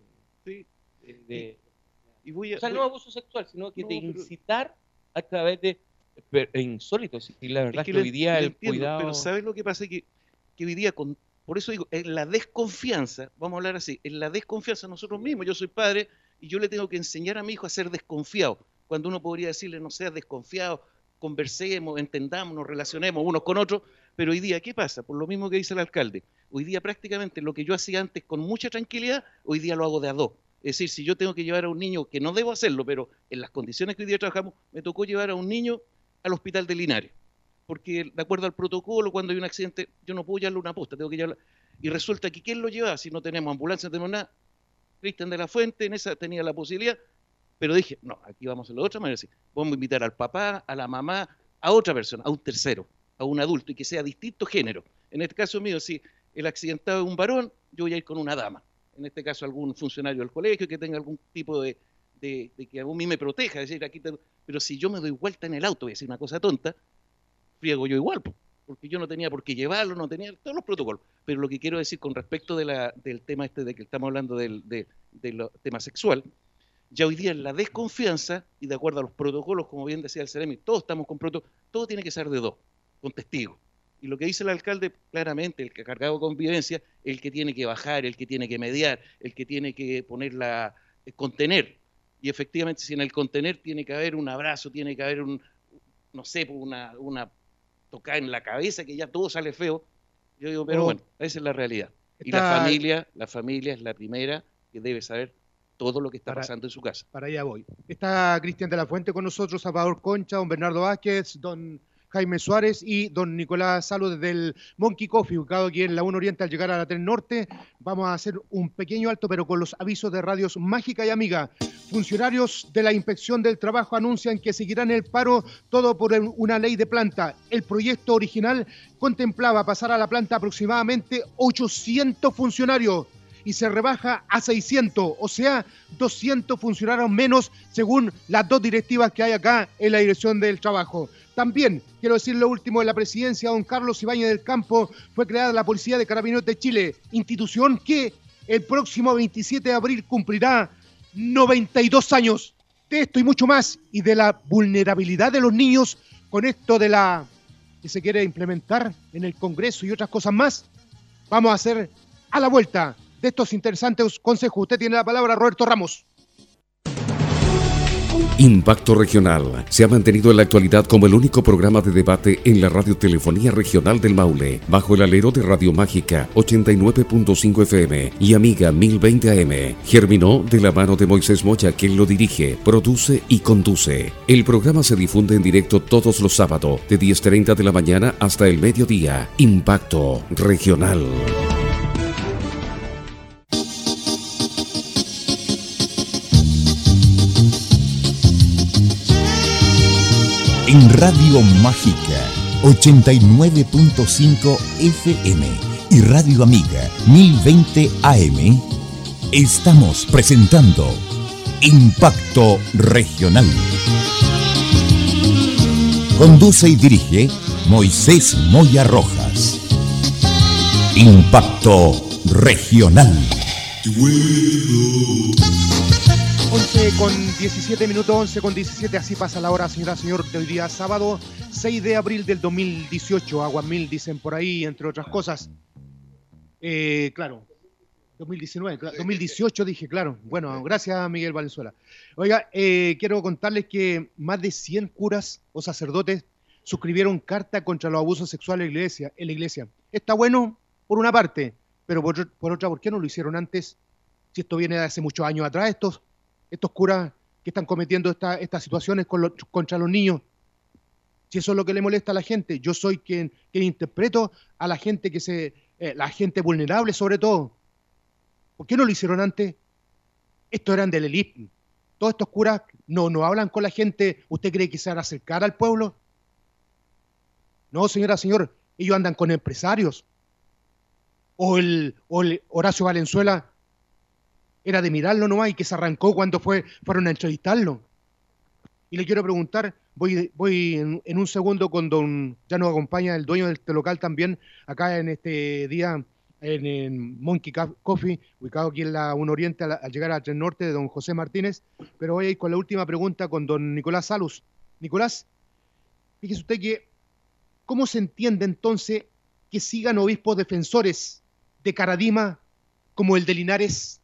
o sea, no abuso sexual, sino que de incitar a través de insólitos. Y la verdad es que hoy día el cuidado... Pero ¿sabes lo que pasa? Que hoy día, por eso digo, en la desconfianza, vamos a hablar así, en la desconfianza nosotros mismos, yo soy padre y yo le tengo que enseñar a mi hijo a ser desconfiado, cuando uno podría decirle, no seas desconfiado, conversemos, entendamos, nos relacionemos unos con otros, pero hoy día, ¿qué pasa? Por lo mismo que dice el alcalde, hoy día prácticamente lo que yo hacía antes con mucha tranquilidad, hoy día lo hago de a dos. Es decir, si yo tengo que llevar a un niño, que no debo hacerlo, pero en las condiciones que hoy día trabajamos, me tocó llevar a un niño al hospital de Linares, porque de acuerdo al protocolo, cuando hay un accidente, yo no puedo llevarlo a una posta, tengo que llevarlo. Y resulta que ¿quién lo lleva? Si no tenemos ambulancia, no tenemos nada. Cristian de la Fuente, en esa tenía la posibilidad, pero dije, no, aquí vamos a hacerlo de otra manera. Sí. Vamos a invitar al papá, a la mamá, a otra persona, a un tercero, a un adulto, y que sea distinto género. En este caso mío, si el accidentado es un varón, yo voy a ir con una dama. En este caso, algún funcionario del colegio que tenga algún tipo de que a mí me proteja. Es decir, pero si yo me doy vuelta en el auto, voy a decir una cosa tonta, friego yo igual, porque yo no tenía por qué llevarlo, no tenía todos los protocolos. Pero lo que quiero decir con respecto del tema de que estamos hablando del tema sexual, ya hoy día en la desconfianza, y de acuerdo a los protocolos, como bien decía el Ceremi, todos estamos con protocolos, todo tiene que ser de dos, con testigos. Y lo que dice el alcalde, claramente, el que ha cargado convivencia, el que tiene que bajar, el que tiene que mediar, el que tiene que contener. Y efectivamente, si en el contener tiene que haber un abrazo, tiene que haber no sé, una tocada en la cabeza, que ya todo sale feo. Yo digo, pero bueno, esa es la realidad. Y la familia es la primera que debe saber todo lo que está pasando en su casa. Para allá voy. Está Cristian de la Fuente con nosotros, Salvador Concha, don Bernardo Vázquez, don Jaime Suárez y don Nicolás Salo desde el Monkey Coffee, ubicado aquí en la 1 Oriente al llegar a la 3 Norte. Vamos a hacer un pequeño alto, pero con los avisos de Radios Mágica y Amiga. Funcionarios de la Inspección del Trabajo anuncian que seguirán el paro, todo por una ley de planta. El proyecto original contemplaba pasar a la planta aproximadamente 800 funcionarios y se rebaja a 600, o sea, 200 funcionarios menos según las dos directivas que hay acá en la Dirección del Trabajo. También quiero decir lo último de la presidencia, don Carlos Ibáñez del Campo, fue creada la Policía de Carabineros de Chile, institución que el próximo 27 de abril cumplirá 92 años. De esto y mucho más, y de la vulnerabilidad de los niños con esto de la que se quiere implementar en el Congreso y otras cosas más, vamos a hacer a la vuelta de estos interesantes consejos. Usted tiene la palabra, Roberto Ramos. Impacto Regional se ha mantenido en la actualidad como el único programa de debate en la radiotelefonía regional del Maule, bajo el alero de Radio Mágica 89.5 FM y Amiga 1020 AM. Germinó de la mano de Moisés Moya, quien lo dirige, produce y conduce. El programa se difunde en directo todos los sábados de 10:30 de la mañana hasta el mediodía. Impacto Regional. En Radio Mágica 89.5 FM y Radio Amiga 1020 AM estamos presentando Impacto Regional. Conduce y dirige Moisés Moya Rojas. Impacto Regional. 11:17, así pasa la hora, señora, señor, de hoy día sábado 6 de abril del 2018, Aguamil dicen por ahí, entre otras cosas. Claro, 2019, 2018 dije, claro. Bueno, gracias Miguel Valenzuela. Oiga, quiero contarles que más de 100 curas o sacerdotes suscribieron carta contra los abusos sexuales en la iglesia. Está bueno por una parte, pero por otra, ¿por qué no lo hicieron antes? Si esto viene de hace muchos años atrás, estos curas que están cometiendo estas situaciones contra los niños. Si eso es lo que le molesta a la gente, yo soy quien interpreto a la gente la gente vulnerable sobre todo. ¿Por qué no lo hicieron antes? Estos eran del élite. Todos estos curas no hablan con la gente. ¿Usted cree que se van a acercar al pueblo? No, señora, señor, ellos andan con empresarios. O el Horacio Valenzuela era de mirarlo nomás y que se arrancó cuando fueron a entrevistarlo. Y le quiero preguntar, voy en un segundo con ya nos acompaña el dueño de este local también, acá en este día, en Monkey Coffee, ubicado aquí en la 1 Oriente, al llegar a 3 Norte, de don José Martínez. Pero voy a ir con la última pregunta con don Nicolás Salus. Nicolás, fíjese usted que, ¿cómo se entiende entonces que sigan obispos defensores de Caradima como el de Linares?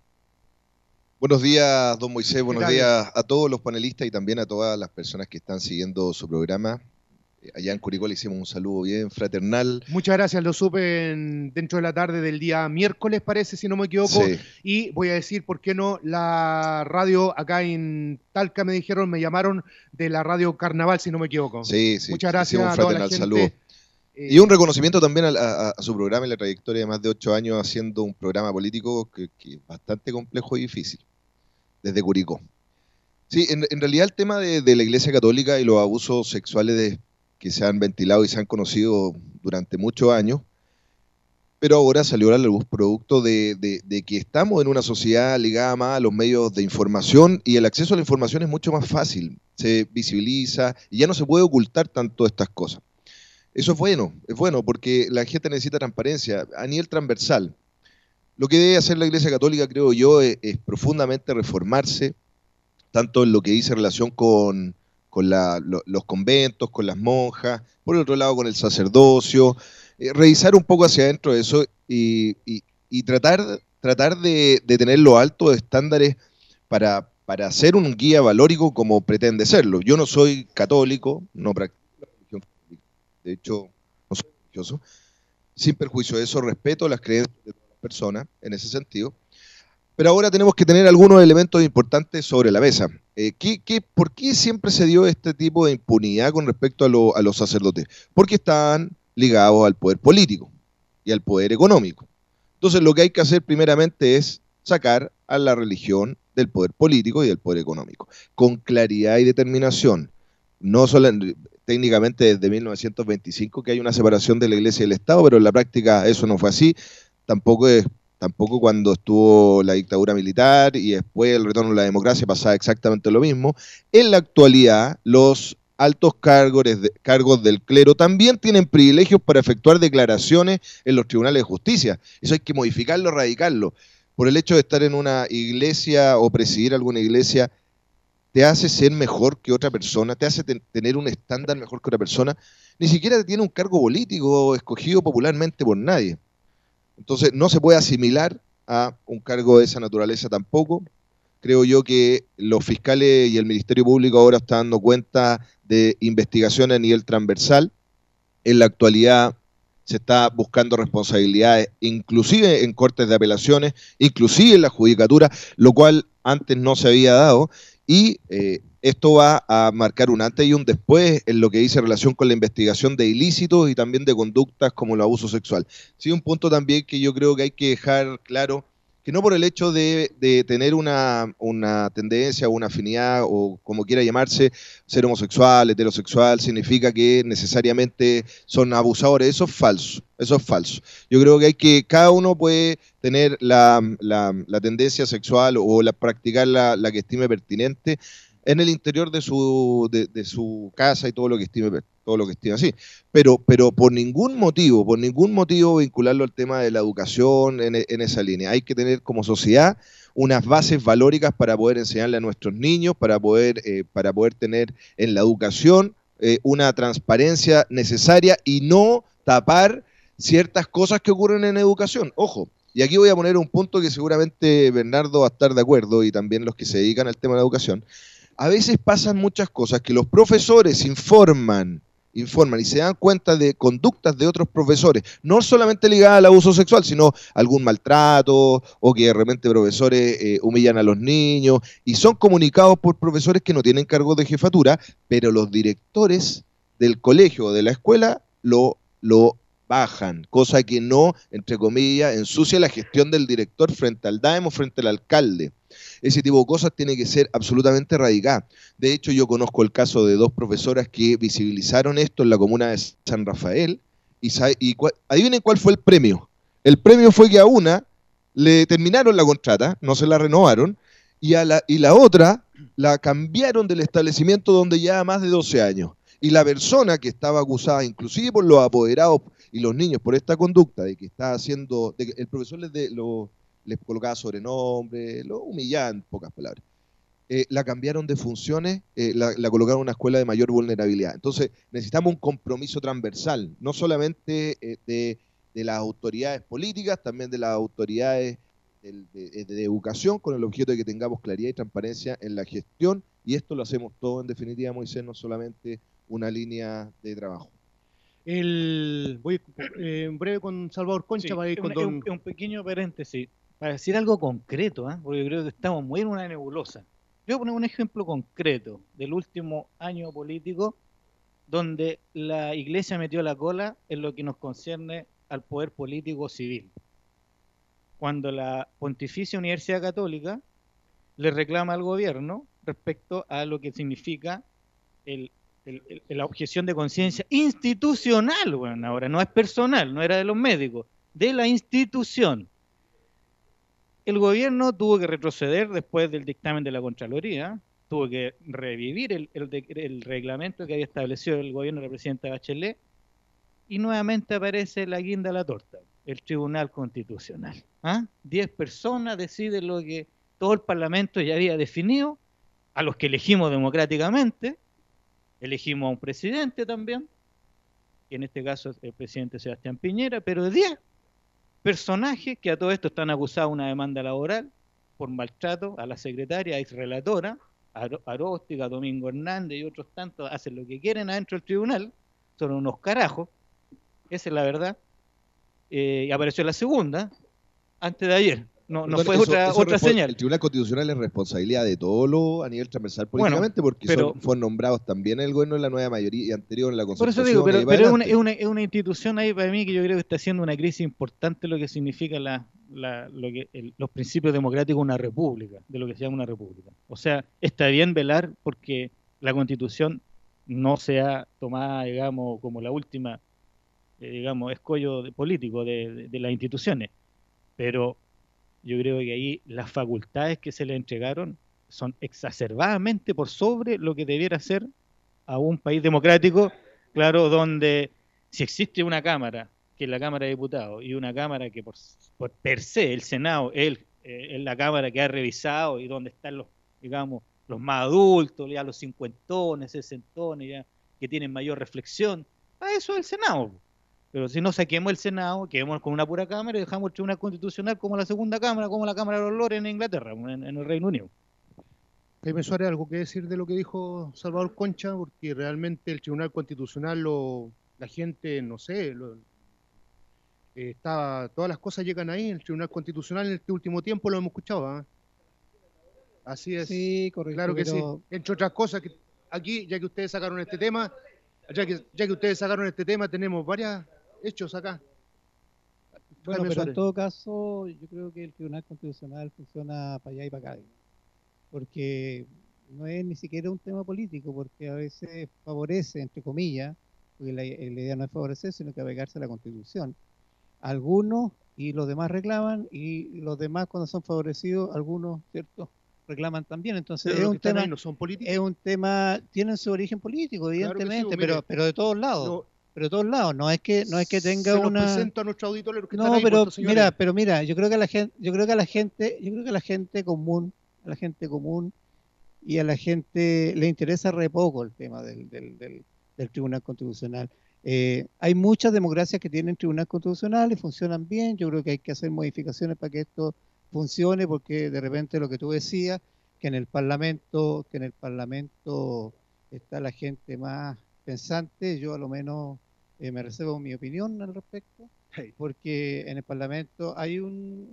Buenos días, don Moisés, buenos días a todos los panelistas y también a todas las personas que están siguiendo su programa. Allá en Curicó le hicimos un saludo bien fraternal. Muchas gracias, lo supe dentro de la tarde del día miércoles, parece, si no me equivoco. Sí. Y voy a decir, ¿por qué no? La radio acá en Talca me llamaron de la radio Carnaval, si no me equivoco. Sí. Muchas gracias a toda la gente. Saludo. Y un reconocimiento también a su programa y la trayectoria de más de 8 años haciendo un programa político que es bastante complejo y difícil, desde Curicó. Sí, en realidad el tema de la Iglesia Católica y los abusos sexuales que se han ventilado y se han conocido durante muchos años, pero ahora salió a la luz producto de que estamos en una sociedad ligada más a los medios de información y el acceso a la información es mucho más fácil, se visibiliza y ya no se puede ocultar tanto estas cosas. Eso es bueno porque la gente necesita transparencia a nivel transversal. Lo que debe hacer la Iglesia Católica, creo yo, es profundamente reformarse, tanto en lo que dice relación con los conventos, con las monjas, por el otro lado con el sacerdocio, revisar un poco hacia adentro de eso y tratar de tener los altos estándares para ser un guía valórico como pretende serlo. Yo no soy católico, no practico la religión católica, de hecho no soy religioso, sin perjuicio de eso respeto las creencias de todas las personas en ese sentido, pero ahora tenemos que tener algunos elementos importantes sobre la mesa. ¿Por qué siempre se dio este tipo de impunidad con respecto a los sacerdotes? Porque estaban ligados al poder político y al poder económico. Entonces lo que hay que hacer primeramente es sacar a la religión del poder político y del poder económico, con claridad y determinación. No solo técnicamente desde 1925 que hay una separación de la Iglesia y el Estado, pero en la práctica eso no fue así, tampoco cuando estuvo la dictadura militar y después el retorno a la democracia pasaba exactamente lo mismo. En la actualidad, los altos cargos del clero también tienen privilegios para efectuar declaraciones en los tribunales de justicia. Eso hay que modificarlo, erradicarlo. Por el hecho de estar en una iglesia o presidir alguna iglesia, te hace ser mejor que otra persona, te hace tener un estándar mejor que otra persona, ni siquiera tiene un cargo político escogido popularmente por nadie. Entonces no se puede asimilar a un cargo de esa naturaleza tampoco. Creo yo que los fiscales y el Ministerio Público ahora están dando cuenta de investigaciones a nivel transversal. En la actualidad se está buscando responsabilidades, inclusive en cortes de apelaciones, inclusive en la judicatura, lo cual antes no se había dado. Y esto va a marcar un antes y un después en lo que dice relación con la investigación de ilícitos y también de conductas como el abuso sexual. Sí, un punto también que yo creo que hay que dejar claro, que no por el hecho de tener una tendencia o una afinidad o como quiera llamarse, ser homosexual, heterosexual, significa que necesariamente son abusadores. Eso es falso, eso es falso. Yo creo que cada uno puede tener la tendencia sexual o practicar la que estime pertinente en el interior de su casa y todo lo que estime así. Pero por ningún motivo vincularlo al tema de la educación en esa línea. Hay que tener como sociedad unas bases valóricas para poder enseñarle a nuestros niños, para poder tener en la educación una transparencia necesaria y no tapar ciertas cosas que ocurren en educación. Ojo, y aquí voy a poner un punto que seguramente Bernardo va a estar de acuerdo y también los que se dedican al tema de la educación. A veces pasan muchas cosas que los profesores informan y se dan cuenta de conductas de otros profesores, no solamente ligadas al abuso sexual, sino algún maltrato o que de repente profesores humillan a los niños y son comunicados por profesores que no tienen cargos de jefatura, pero los directores del colegio o de la escuela lo bajan, cosa que no, entre comillas, ensucia la gestión del director frente al DAEM o frente al alcalde. Ese tipo de cosas tiene que ser absolutamente erradicadas. De hecho, yo conozco el caso de 2 profesoras que visibilizaron esto en la comuna de San Rafael y adivinen cuál fue el premio. El premio fue que a una le terminaron la contrata, no se la renovaron, y la otra la cambiaron del establecimiento donde lleva más de 12 años. Y la persona que estaba acusada, inclusive por los apoderados y los niños, por esta conducta de que está haciendo, de que el profesor les colocaba sobrenombre, lo humillaba en pocas palabras. La cambiaron de funciones, la colocaron en una escuela de mayor vulnerabilidad. Entonces, necesitamos un compromiso transversal, no solamente de las autoridades políticas, también de las autoridades de educación, con el objeto de que tengamos claridad y transparencia en la gestión, y esto lo hacemos todo, en definitiva, Moisés, no solamente una línea de trabajo. Voy en breve con Salvador Concha. Sí, para ir con un pequeño paréntesis, para decir algo concreto, porque creo que estamos muy en una nebulosa. Yo voy a poner un ejemplo concreto del último año político donde la Iglesia metió la cola en lo que nos concierne al poder político civil. Cuando la Pontificia Universidad Católica le reclama al gobierno respecto a lo que significa la objeción de conciencia institucional, bueno, ahora no es personal, no era de los médicos, de la institución. El gobierno tuvo que retroceder después del dictamen de la Contraloría, tuvo que revivir el reglamento que había establecido el gobierno de la presidenta Bachelet, y nuevamente aparece la guinda a la torta, el Tribunal Constitucional. 10 personas deciden lo que todo el Parlamento ya había definido, a los que elegimos democráticamente. Elegimos a un presidente también, que en este caso es el presidente Sebastián Piñera, pero de 10 personajes que a todo esto están acusados de una demanda laboral por maltrato a la secretaria, a ex relatora, a Aróstica, a Domingo Hernández y otros tantos, hacen lo que quieren adentro del tribunal, son unos carajos, esa es la verdad. Y apareció la segunda, antes de ayer. No fue otra señal. El Tribunal Constitucional es responsabilidad de todos a nivel transversal políticamente, porque fueron nombrados también el gobierno de la nueva mayoría y anterior en la Constitución. Por eso digo, pero es una institución ahí para mí que yo creo que está haciendo una crisis importante lo que significa los principios democráticos de una república, de lo que se llama una república. O sea, está bien velar porque la Constitución no sea tomada, digamos, como la última, escollo político de las instituciones, pero yo creo que ahí las facultades que se le entregaron son exacerbadamente por sobre lo que debiera ser a un país democrático, claro, donde si existe una Cámara, que es la Cámara de Diputados, y una Cámara que por per se, el Senado, es la Cámara que ha revisado y donde están los, digamos, los más adultos, ya los cincuentones, sesentones, ya que tienen mayor reflexión, para eso es el Senado. Pero si no saquemos el Senado, quedemos con una pura Cámara y dejamos el Tribunal Constitucional como la segunda Cámara, como la Cámara de los Lores en Inglaterra, en el Reino Unido. Jaime Suárez, ¿algo que decir de lo que dijo Salvador Concha? Porque realmente el Tribunal Constitucional, la gente, no sé, todas las cosas llegan ahí. El Tribunal Constitucional en este último tiempo lo hemos escuchado. Así es. Sí, correcto. Claro que sí. Entre otras cosas, que aquí, ya que ustedes sacaron este tema, tenemos varios hechos acá. Bueno, pero en todo caso, yo creo que el Tribunal Constitucional funciona para allá y para acá, porque no es ni siquiera un tema político, porque a veces favorece, entre comillas, porque la idea no es favorecer, sino que apegarse a la Constitución. Algunos y los demás reclaman, y los demás, cuando son favorecidos, algunos, ¿cierto?, reclaman también. Entonces es un tema, no son políticos. Es un tema, tienen su origen político, evidentemente, claro sí, pero de todos lados. Pero de todos lados, no es que tenga se una. Presento a nuestro auditorio que no, pero mira, yo creo que a la gente común y a la gente le interesa re poco el tema del Tribunal Constitucional. Hay muchas democracias que tienen Tribunal Constitucional y funcionan bien. Yo creo que hay que hacer modificaciones para que esto funcione, porque de repente lo que tú decías, que en el Parlamento está la gente más pensante. Yo a lo menos me reservo mi opinión al respecto, porque en el Parlamento hay un,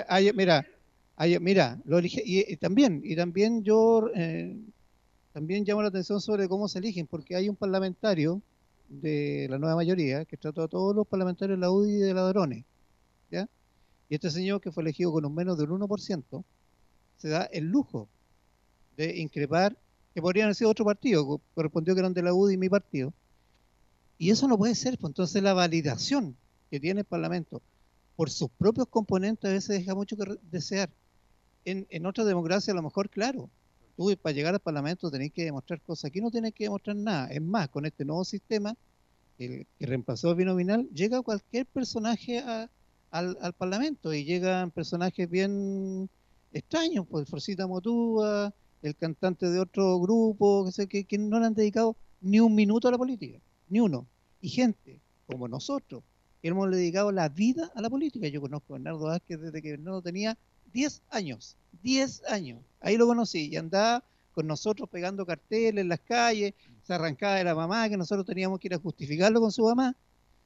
y también yo también llamo la atención sobre cómo se eligen, porque hay un parlamentario de la nueva mayoría que trató a todos los parlamentarios de la UDI de ladrones, ¿ya? Y este señor, que fue elegido con un menos del 1%, se da el lujo de increpar, que podrían haber sido otro partido, correspondió que eran de la UDI y mi partido, y eso no puede ser. Pues entonces la validación que tiene el Parlamento por sus propios componentes a veces deja mucho que desear. En otra democracia a lo mejor, claro, tú para llegar al Parlamento tenés que demostrar cosas. Aquí no tenés que demostrar nada. Es más, con este nuevo sistema, el que reemplazó el binominal, llega cualquier personaje al Parlamento, y llegan personajes bien extraños, pues Forcita Motúa, el cantante de otro grupo, que no le han dedicado ni un minuto a la política, ni uno. Y gente como nosotros, que hemos dedicado la vida a la política. Yo conozco a Bernardo Vázquez desde que Bernardo tenía 10 años, ahí lo conocí, y andaba con nosotros pegando carteles en las calles, se arrancaba de la mamá, que nosotros teníamos que ir a justificarlo con su mamá,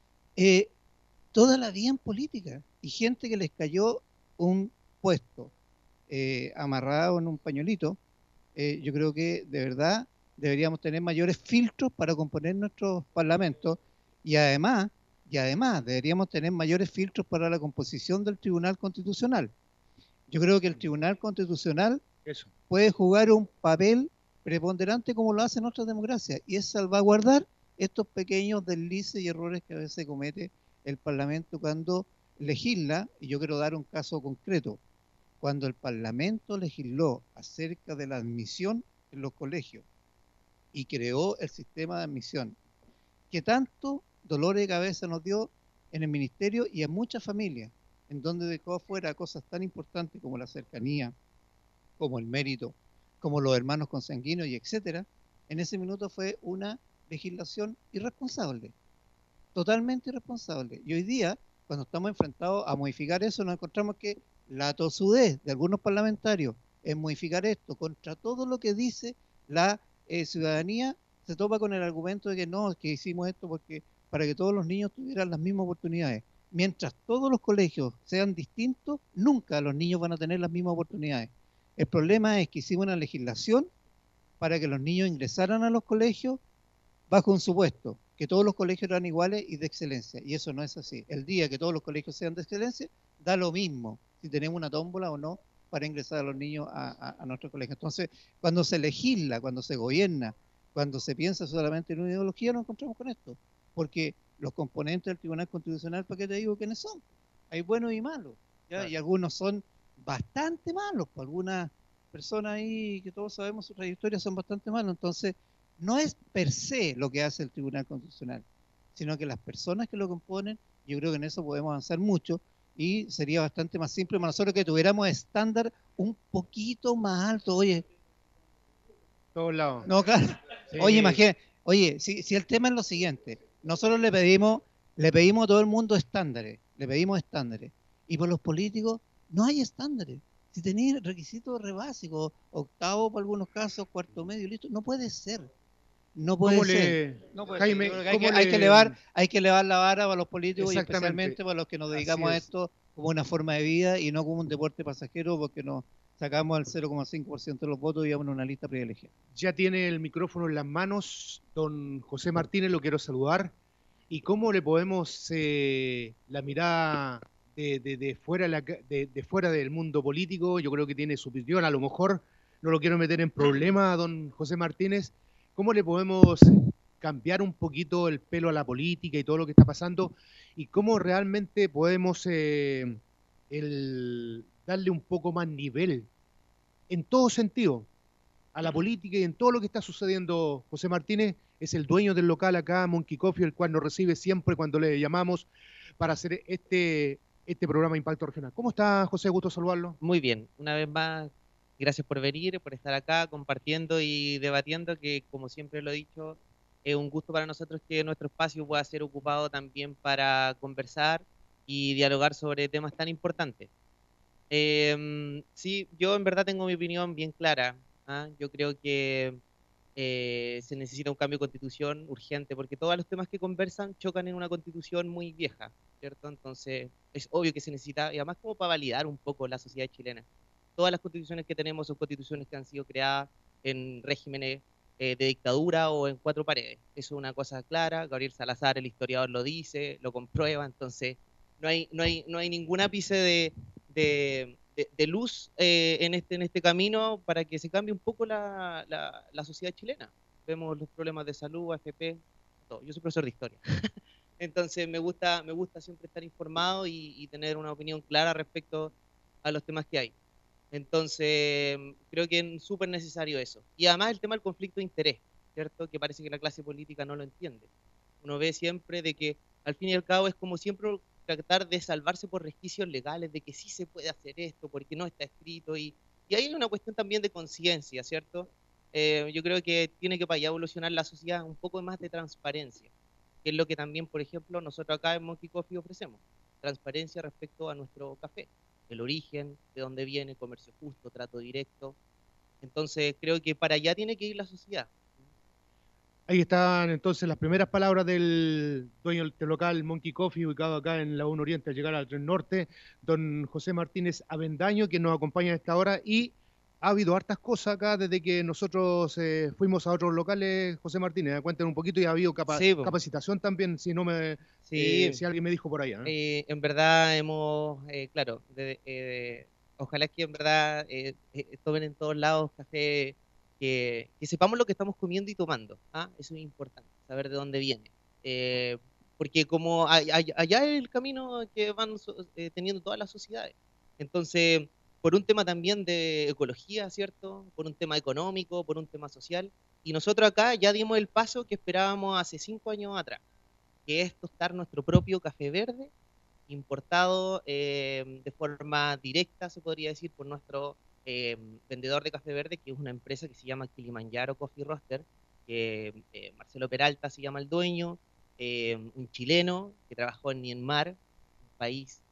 toda la vida en política, y gente que les cayó un puesto amarrado en un pañuelito. Yo creo que de verdad deberíamos tener mayores filtros para componer nuestros parlamentos, y además deberíamos tener mayores filtros para la composición del Tribunal Constitucional. Yo creo que el Tribunal Constitucional puede jugar un papel preponderante, como lo hacen otras democracias, y es salvaguardar estos pequeños deslices y errores que a veces comete el Parlamento cuando legisla. Y yo quiero dar un caso concreto. Cuando el Parlamento legisló acerca de la admisión en los colegios y creó el sistema de admisión, que tanto dolor de cabeza nos dio en el ministerio y a muchas familias, en donde dejó afuera cosas tan importantes como la cercanía, como el mérito, como los hermanos consanguíneos y etcétera. En ese minuto fue una legislación irresponsable, totalmente irresponsable. Y hoy día, cuando estamos enfrentados a modificar eso, nos encontramos que la tosudez de algunos parlamentarios en modificar esto contra todo lo que dice la ciudadanía, se topa con el argumento de que no, que hicimos esto porque para que todos los niños tuvieran las mismas oportunidades. Mientras todos los colegios sean distintos, nunca los niños van a tener las mismas oportunidades. El problema es que hicimos una legislación para que los niños ingresaran a los colegios bajo un supuesto, que todos los colegios eran iguales y de excelencia, y eso no es así. El día que todos los colegios sean de excelencia, da lo mismo si tenemos una tómbola o no para ingresar a los niños a nuestro colegio. Entonces, cuando se legisla, cuando se gobierna, cuando se piensa solamente en una ideología, nos encontramos con esto, porque los componentes del Tribunal Constitucional, ¿para qué te digo quiénes son? Hay buenos y malos, ¿ya? Claro. Y algunos son bastante malos, pues algunas personas ahí que todos sabemos su trayectoria son bastante malos. Entonces, no es per se lo que hace el Tribunal Constitucional, sino que las personas que lo componen, yo creo que en eso podemos avanzar mucho y sería bastante más simple para nosotros que tuviéramos estándar un poquito más alto. Oye, todos lados. no, claro. Sí. Oye, imagínate, oye, si el tema es lo siguiente, nosotros le pedimos a todo el mundo estándares, le pedimos estándares, y por los políticos no hay estándares. Si tenéis requisitos re básicos, octavo para algunos casos, cuarto medio, listo, no puede ser. No puede ser. No puede Jaime, ser. Hay que elevar la vara para los políticos y Exactamente. especialmente para los que nos dedicamos a esto como una forma de vida y no como un deporte pasajero, porque nos sacamos al 0,5% de los votos y vamos en una lista privilegiada. Ya tiene el micrófono en las manos don José Martínez, lo quiero saludar. ¿Y cómo le podemos la mirada de fuera del mundo político? Yo creo que tiene su opinión, a lo mejor no lo quiero meter en problema, don José Martínez. ¿Cómo le podemos cambiar un poquito el pelo a la política y todo lo que está pasando? ¿Y cómo realmente podemos darle un poco más nivel en todo sentido a la política y en todo lo que está sucediendo? José Martínez es el dueño del local acá, Monkey Coffee, el cual nos recibe siempre cuando le llamamos para hacer este programa Impacto Regional. ¿Cómo está, José? Gusto saludarlo. Muy bien, una vez más, gracias por venir, por estar acá compartiendo y debatiendo, que como siempre lo he dicho, es un gusto para nosotros que nuestro espacio pueda ser ocupado también para conversar y dialogar sobre temas tan importantes. Sí, yo en verdad tengo mi opinión bien clara. Yo creo que se necesita un cambio de constitución urgente, porque todos los temas que conversan chocan en una constitución muy vieja, ¿cierto? Entonces es obvio que se necesita, y además como para validar un poco la sociedad chilena. Todas las constituciones que tenemos son constituciones que han sido creadas en regímenes de dictadura o en cuatro paredes. Eso es una cosa clara. Gabriel Salazar, el historiador, lo dice, lo comprueba. Entonces no hay ningún ápice de luz en este camino para que se cambie un poco la sociedad chilena. Vemos los problemas de salud, AFP, todo. Yo soy profesor de historia. Entonces me gusta siempre estar informado y tener una opinión clara respecto a los temas que hay. Entonces creo que es súper necesario eso. Y además el tema del conflicto de interés, ¿cierto? Que parece que la clase política no lo entiende. Uno ve siempre de que al fin y al cabo es como siempre tratar de salvarse por resquicios legales, de que sí se puede hacer esto, porque no está escrito, y ahí hay una cuestión también de conciencia, ¿cierto? Yo creo que tiene que para allá evolucionar la sociedad un poco más de transparencia, que es lo que también, por ejemplo, nosotros acá en Monkey Coffee ofrecemos, transparencia respecto a nuestro café, el origen, de dónde viene, comercio justo, trato directo. Entonces creo que para allá tiene que ir la sociedad. Ahí están entonces las primeras palabras del dueño del local Monkey Coffee, ubicado acá en la 1 Oriente al llegar al Tren Norte, don José Martínez Avendaño, que nos acompaña a esta hora. Y ha habido hartas cosas acá desde que nosotros fuimos a otros locales, José Martínez. Cuéntenos un poquito, y ha habido capacitación también, si alguien me dijo por allá. En verdad hemos, claro, ojalá que en verdad tomen en todos lados café, que sepamos lo que estamos comiendo y tomando. Eso es importante, saber de dónde viene. Porque como allá es el camino que van teniendo todas las sociedades. Entonces, por un tema también de ecología, ¿cierto? Por un tema económico, por un tema social. Y nosotros acá ya dimos el paso que esperábamos hace 5 años atrás, que es tostar nuestro propio café verde, importado de forma directa, se podría decir, por nuestro vendedor de café verde, que es una empresa que se llama Kilimanjaro Coffee Roaster, que Marcelo Peralta se llama el dueño, un chileno que trabajó en Myanmar, un país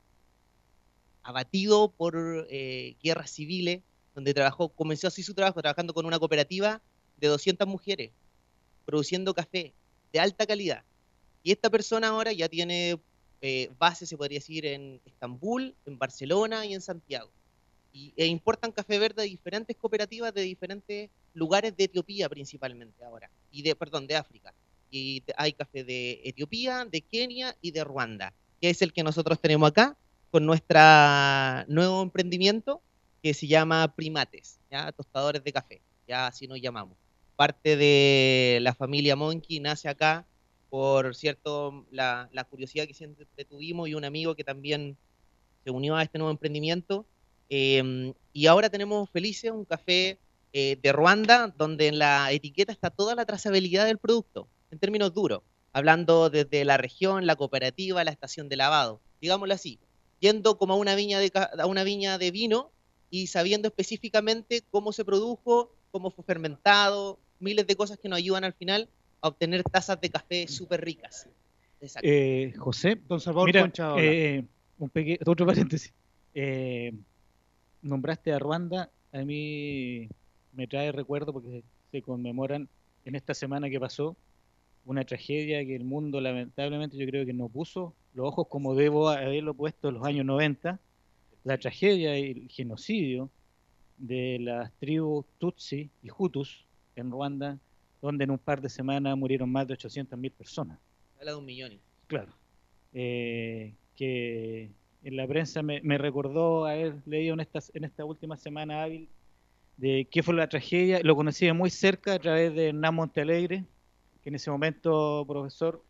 abatido por guerras civiles, donde comenzó así su trabajo, trabajando con una cooperativa de 200 mujeres, produciendo café de alta calidad. Y esta persona ahora ya tiene base, se podría decir, en Estambul, en Barcelona y en Santiago. E importan café verde de diferentes cooperativas de diferentes lugares de Etiopía principalmente ahora, de África. Y hay café de Etiopía, de Kenia y de Ruanda, que es el que nosotros tenemos acá con nuestro nuevo emprendimiento que se llama Primates, ¿ya? Tostadores de café, ya así nos llamamos. Parte de la familia Monkey nace acá por cierto la curiosidad que siempre tuvimos y un amigo que también se unió a este nuevo emprendimiento, y ahora tenemos felices un café de Ruanda, donde en la etiqueta está toda la trazabilidad del producto, en términos duros, hablando desde la región, la cooperativa, la estación de lavado, digámoslo así, yendo como a una viña de vino y sabiendo específicamente cómo se produjo, cómo fue fermentado, miles de cosas que nos ayudan al final a obtener tazas de café súper ricas. José, Don Salvador mira, Concha habla. otro paréntesis. Nombraste a Ruanda, a mí me trae recuerdo porque se conmemoran en esta semana que pasó una tragedia que el mundo lamentablemente yo creo que no puso los ojos como debo haberlo puesto en los años 90, la tragedia y el genocidio de las tribus Tutsi y Hutus en Ruanda, donde en un par de semanas murieron más de 800.000 personas. Habla de 1 millón. Claro. Que en la prensa me recordó haber leído en esta última semana hábil de qué fue la tragedia. Lo conocí muy cerca a través de Hernán Montealegre, que en ese momento profesor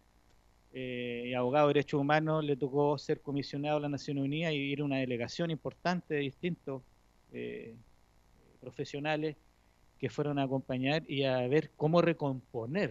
y abogado de derechos humanos, le tocó ser comisionado a la Naciones Unidas y ir a una delegación importante de distintos profesionales que fueron a acompañar y a ver cómo recomponer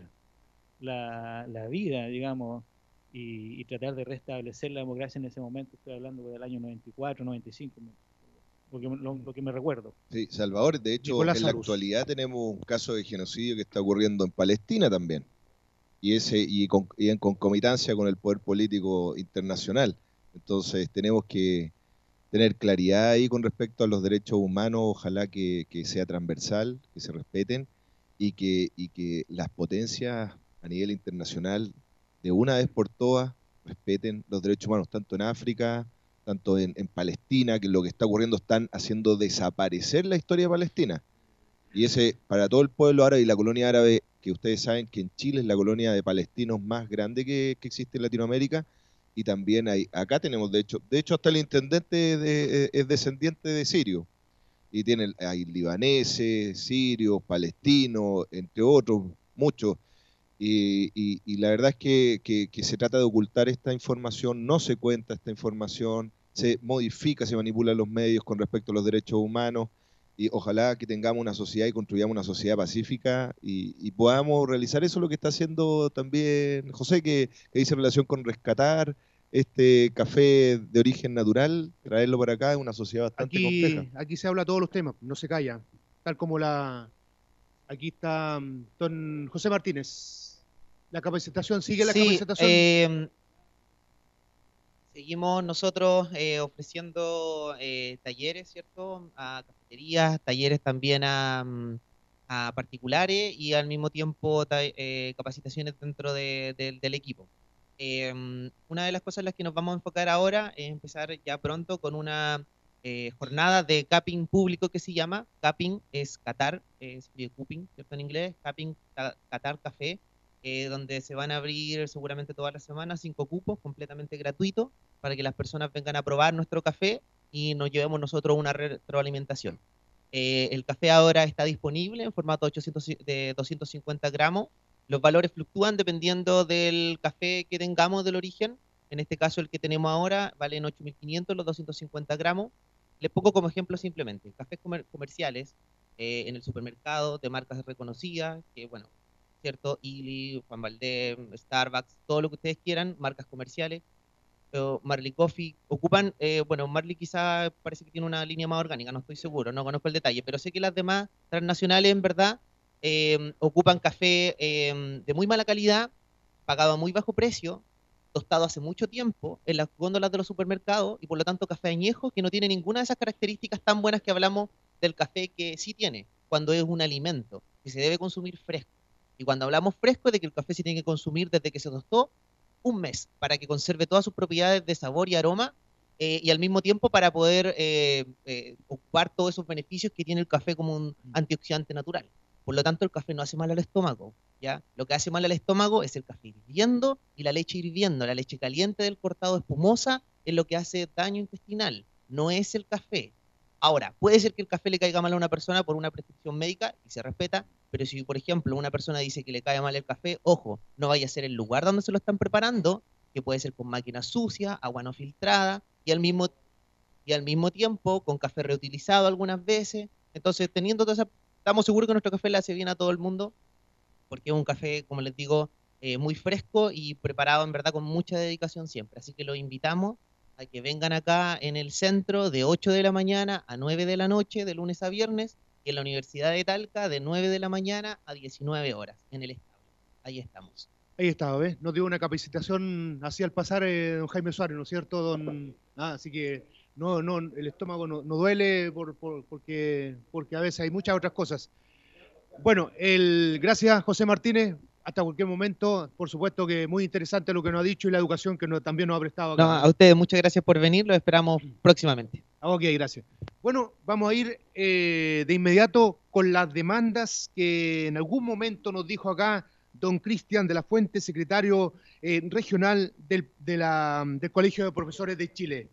la vida, digamos, y tratar de restablecer la democracia en ese momento. Estoy hablando del año 94, 95, porque lo que me recuerdo. Sí, Salvador, de hecho, en la actualidad tenemos un caso de genocidio que está ocurriendo en Palestina también, y en concomitancia con el poder político internacional. Entonces tenemos que tener claridad ahí con respecto a los derechos humanos, ojalá que sea transversal, que se respeten, y que las potencias a nivel internacional de una vez por todas respeten los derechos humanos, tanto en África, tanto en Palestina, que lo que está ocurriendo están haciendo desaparecer la historia de Palestina. Y ese, para todo el pueblo árabe y la colonia árabe, que ustedes saben que en Chile es la colonia de palestinos más grande que existe en Latinoamérica, y también acá tenemos, de hecho hasta el intendente es descendiente de sirio, y hay libaneses, sirios, palestinos, entre otros, muchos. Y la verdad es que se trata de ocultar esta información, no se cuenta esta información, se modifica, se manipulan los medios con respecto a los derechos humanos, y ojalá que tengamos una sociedad y construyamos una sociedad pacífica y podamos realizar eso, lo que está haciendo también José, que dice relación con rescatar este café de origen natural, traerlo para acá, es una sociedad bastante compleja. Aquí se habla todos los temas, no se calla, tal como aquí está don José Martínez. La capacitación, ¿sigue la capacitación? Seguimos nosotros ofreciendo talleres, ¿cierto? A cafeterías, talleres también a particulares y al mismo tiempo capacitaciones dentro del equipo. Una de las cosas en las que nos vamos a enfocar ahora es empezar ya pronto con una jornada de cupping público que se llama. Cupping es Qatar, es cupping, ¿cierto? En inglés, cupping Qatar Café, donde se van a abrir seguramente todas las semanas 5 cupos completamente gratuitos para que las personas vengan a probar nuestro café y nos llevemos nosotros una retroalimentación. El café ahora está disponible en formato de 250 gramos. Los valores fluctúan dependiendo del café que tengamos del origen. En este caso, el que tenemos ahora vale en 8.500 los 250 gramos. Les pongo como ejemplo simplemente cafés comerciales en el supermercado de marcas reconocidas, que bueno, ¿cierto? Illy, Juan Valdez, Starbucks, todo lo que ustedes quieran, marcas comerciales. Marley Coffee, ocupan, Marley quizá parece que tiene una línea más orgánica, no estoy seguro, no conozco el detalle, pero sé que las demás transnacionales en verdad ocupan café de muy mala calidad, pagado a muy bajo precio, tostado hace mucho tiempo en las góndolas de los supermercados y por lo tanto café añejo que no tiene ninguna de esas características tan buenas que hablamos del café que sí tiene cuando es un alimento que se debe consumir fresco. Y cuando hablamos fresco, de que el café se tiene que consumir desde que se tostó 1 mes, para que conserve todas sus propiedades de sabor y aroma, y al mismo tiempo para poder ocupar todos esos beneficios que tiene el café como un antioxidante natural. Por lo tanto, el café no hace mal al estómago, ¿ya? Lo que hace mal al estómago es el café hirviendo y la leche hirviendo. La leche caliente del cortado espumosa es lo que hace daño intestinal, no es el café. Ahora, puede ser que el café le caiga mal a una persona por una prescripción médica y se respeta, pero si, por ejemplo, una persona dice que le cae mal el café, ojo, no vaya a ser el lugar donde se lo están preparando, que puede ser con máquina sucia, agua no filtrada, y al mismo tiempo con café reutilizado algunas veces. Entonces, teniendo todas esas estamos seguros que nuestro café le hace bien a todo el mundo, porque es un café, como les digo, muy fresco y preparado en verdad con mucha dedicación siempre. Así que los invitamos a que vengan acá en el centro de 8 de la mañana a 9 de la noche, de lunes a viernes, y en la Universidad de Talca de 9 de la mañana a 19 horas, en el establo. Ahí estamos. Ahí está, ¿ves? Nos dio una capacitación así al pasar don Jaime Suárez, ¿no es cierto? Así que no, el estómago no duele porque a veces hay muchas otras cosas. Bueno, gracias José Martínez, hasta cualquier momento. Por supuesto que muy interesante lo que nos ha dicho y la educación que también nos ha prestado acá. No, a ustedes muchas gracias por venir, lo esperamos próximamente. Ok, gracias. Bueno, vamos a ir de inmediato con las demandas que en algún momento nos dijo acá don Cristian de la Fuente, secretario regional del Colegio de Profesores de Chile.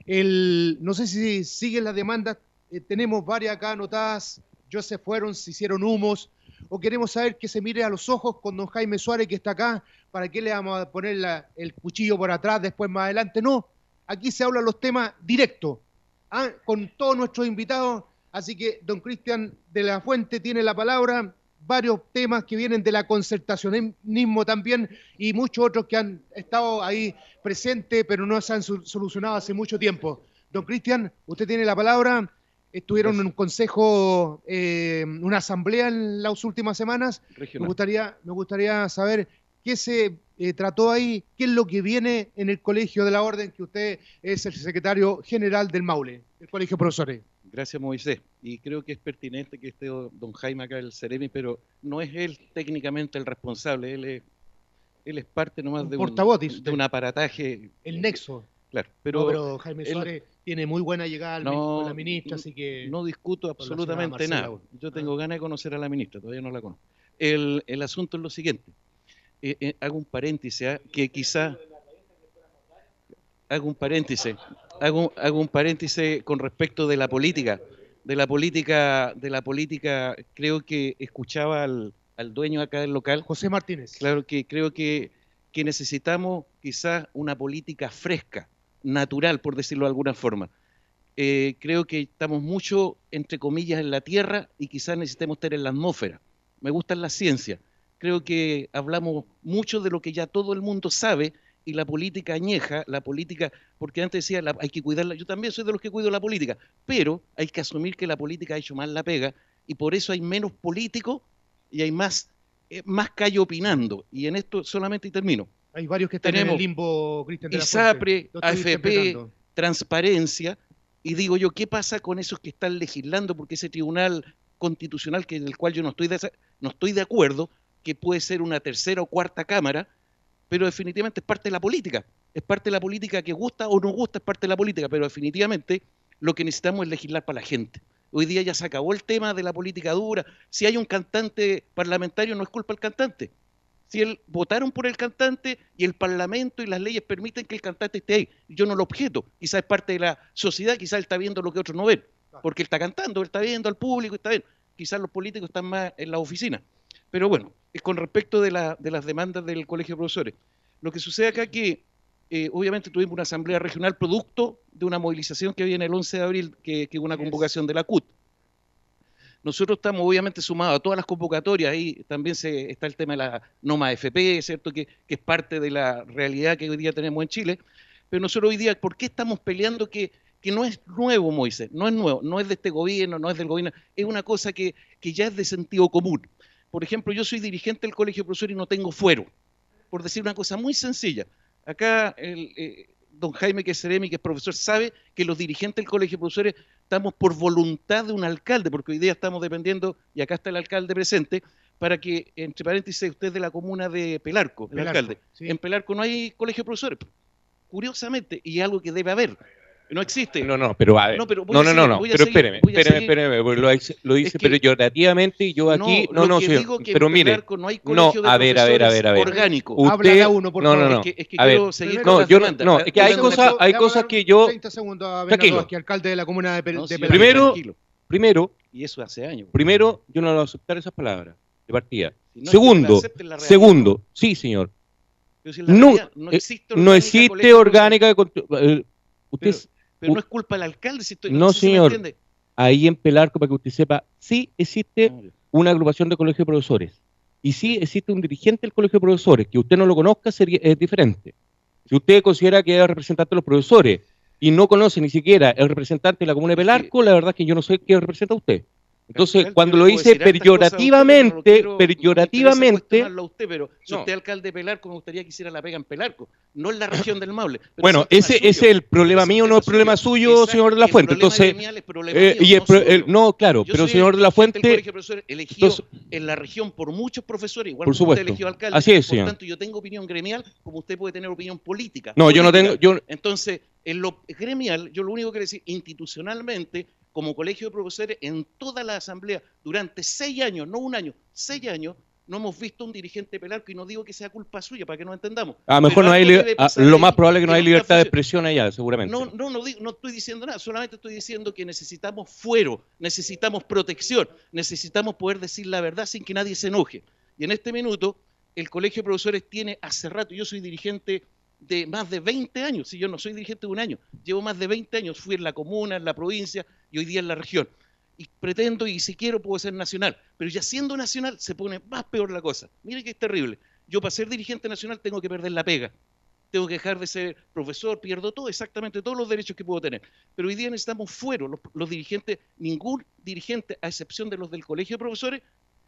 No sé si siguen las demandas, tenemos varias acá anotadas, ya se fueron, se hicieron humos, o queremos saber que se mire a los ojos con don Jaime Suárez que está acá, ¿para qué le vamos a poner el cuchillo por atrás, después más adelante? No, aquí se hablan los temas directos, con todos nuestros invitados, así que don Cristian de la Fuente tiene la palabra, varios temas que vienen de la concertacionismo también y muchos otros que han estado ahí presentes pero no se han solucionado hace mucho tiempo. Don Cristian, usted tiene la palabra. Estuvieron en un consejo, una asamblea en las últimas semanas. Me gustaría saber qué se trató ahí, qué es lo que viene en el Colegio de la Orden, que usted es el secretario general del Maule, el Colegio de Profesores. Gracias, Moisés. Y creo que es pertinente que esté don Jaime acá, el Ceremi, pero no es él técnicamente el responsable, él es parte nomás de un aparataje. El nexo. Claro, pero Jaime Suárez tiene muy buena llegada con la ministra, así que... No discuto absolutamente nada. Yo tengo ganas de conocer a la ministra, todavía no la conozco. El asunto es lo siguiente. Hago un paréntesis, que quizá... Hago un paréntesis con respecto de la política. Creo que escuchaba al dueño acá del local. José Martínez. Claro que creo que necesitamos quizás una política fresca, natural, por decirlo de alguna forma. Creo que estamos mucho, entre comillas, en la tierra y quizás necesitemos estar en la atmósfera. Me gusta la ciencia. Creo que hablamos mucho de lo que ya todo el mundo sabe y la política añeja, porque antes decía, hay que cuidarla. Yo también soy de los que cuido la política, pero hay que asumir que la política ha hecho mal la pega y por eso hay menos políticos y hay más callo opinando. Y en esto solamente termino. Hay varios que están en el limbo, Cristian de la ISAPRE, AFP, transparencia, y digo yo, ¿qué pasa con esos que están legislando? Porque ese tribunal constitucional, del cual yo no estoy de acuerdo, que puede ser una tercera o cuarta cámara, pero definitivamente es parte de la política. Es parte de la política que gusta o no gusta, es parte de la política, pero definitivamente lo que necesitamos es legislar para la gente. Hoy día ya se acabó el tema de la política dura. Si hay un cantante parlamentario, no es culpa del cantante. Si votaron por el cantante y el Parlamento y las leyes permiten que el cantante esté ahí. Yo no lo objeto. Quizás es parte de la sociedad, quizás él está viendo lo que otros no ven. Porque él está cantando, él está viendo al público, está bien. Quizás los políticos están más en la oficina. Pero bueno, con respecto de las demandas del Colegio de Profesores, lo que sucede acá es que obviamente tuvimos una asamblea regional producto de una movilización que viene el 11 de abril, que es una convocación de la CUT. Nosotros estamos obviamente sumados a todas las convocatorias, ahí también está el tema de la NOMA AFP, ¿cierto? Que es parte de la realidad que hoy día tenemos en Chile, pero nosotros hoy día, ¿por qué estamos peleando que no es nuevo, Moisés? No es nuevo, no es de este gobierno, no es del gobierno, es una cosa que ya es de sentido común. Por ejemplo, yo soy dirigente del Colegio de Profesores y no tengo fuero, por decir una cosa muy sencilla. Acá don Jaime, que es Ceremi, que es profesor, sabe que los dirigentes del Colegio de Profesores estamos por voluntad de un alcalde, porque hoy día estamos dependiendo, y acá está el alcalde presente, para que, entre paréntesis, usted es de la comuna de Pelarco, el alcalde. Sí. En Pelarco no hay Colegio de Profesores, curiosamente, y es algo que debe haber. No existe. No, pero a ver. No, pero espéreme, lo dice peyorativamente, yo aquí, pero mire, a ver, orgánico. Usted, uno, por favor. Es que quiero seguir es que hay cosas que yo... 30 segundos a Bernardo, que alcalde de la comuna de Pelarco. Primero, y eso hace años. Primero, yo no le voy a aceptar esas palabras de partida. Segundo, sí, señor. No existe orgánica. Pero no es culpa del alcalde, no, señor. ahí en Pelarco, para que usted sepa, sí existe una agrupación de colegios de profesores. Y sí existe un dirigente del colegio de profesores. Que usted no lo conozca es diferente. Si usted considera que es representante de los profesores y no conoce ni siquiera el representante de la comuna de Pelarco, la verdad es que yo no sé qué representa usted. Entonces, cuando lo dice peyorativamente, pero si usted es alcalde de Pelarco, me gustaría que hiciera la pega en Pelarco, no en la región del Maule. Bueno, ese es el problema mío, no es problema suyo, señor de la Fuente. Entonces, no, claro, pero señor de la Fuente, elegido en la región por muchos profesores, igual por como usted supuesto. elegido alcalde. Así es, señor. Por tanto, yo tengo opinión gremial, como usted puede tener opinión política. No, yo no tengo. Entonces, en lo gremial, yo lo único que quiero decir, institucionalmente, como colegio de profesores, en toda la asamblea, durante 6 años, no un año, 6 años, no hemos visto un dirigente Pelarco, y no digo que sea culpa suya, para que nos entendamos. Mejor no hay lo más probable es que no hay libertad de expresión allá, seguramente. No estoy diciendo nada, solamente estoy diciendo que necesitamos fuero, necesitamos protección, necesitamos poder decir la verdad sin que nadie se enoje. Y en este minuto, el colegio de profesores tiene hace rato, yo soy dirigente de más de 20 años, si yo no soy dirigente de un año, llevo más de 20 años, fui en la comuna, en la provincia y hoy día en la región. Y pretendo, y si quiero, puedo ser nacional, pero ya siendo nacional se pone más peor la cosa. Mire que es terrible. Yo para ser dirigente nacional tengo que perder la pega, tengo que dejar de ser profesor, pierdo todo, exactamente todos los derechos que puedo tener. Pero hoy día necesitamos fuero, los dirigentes, ningún dirigente, a excepción de los del colegio de profesores,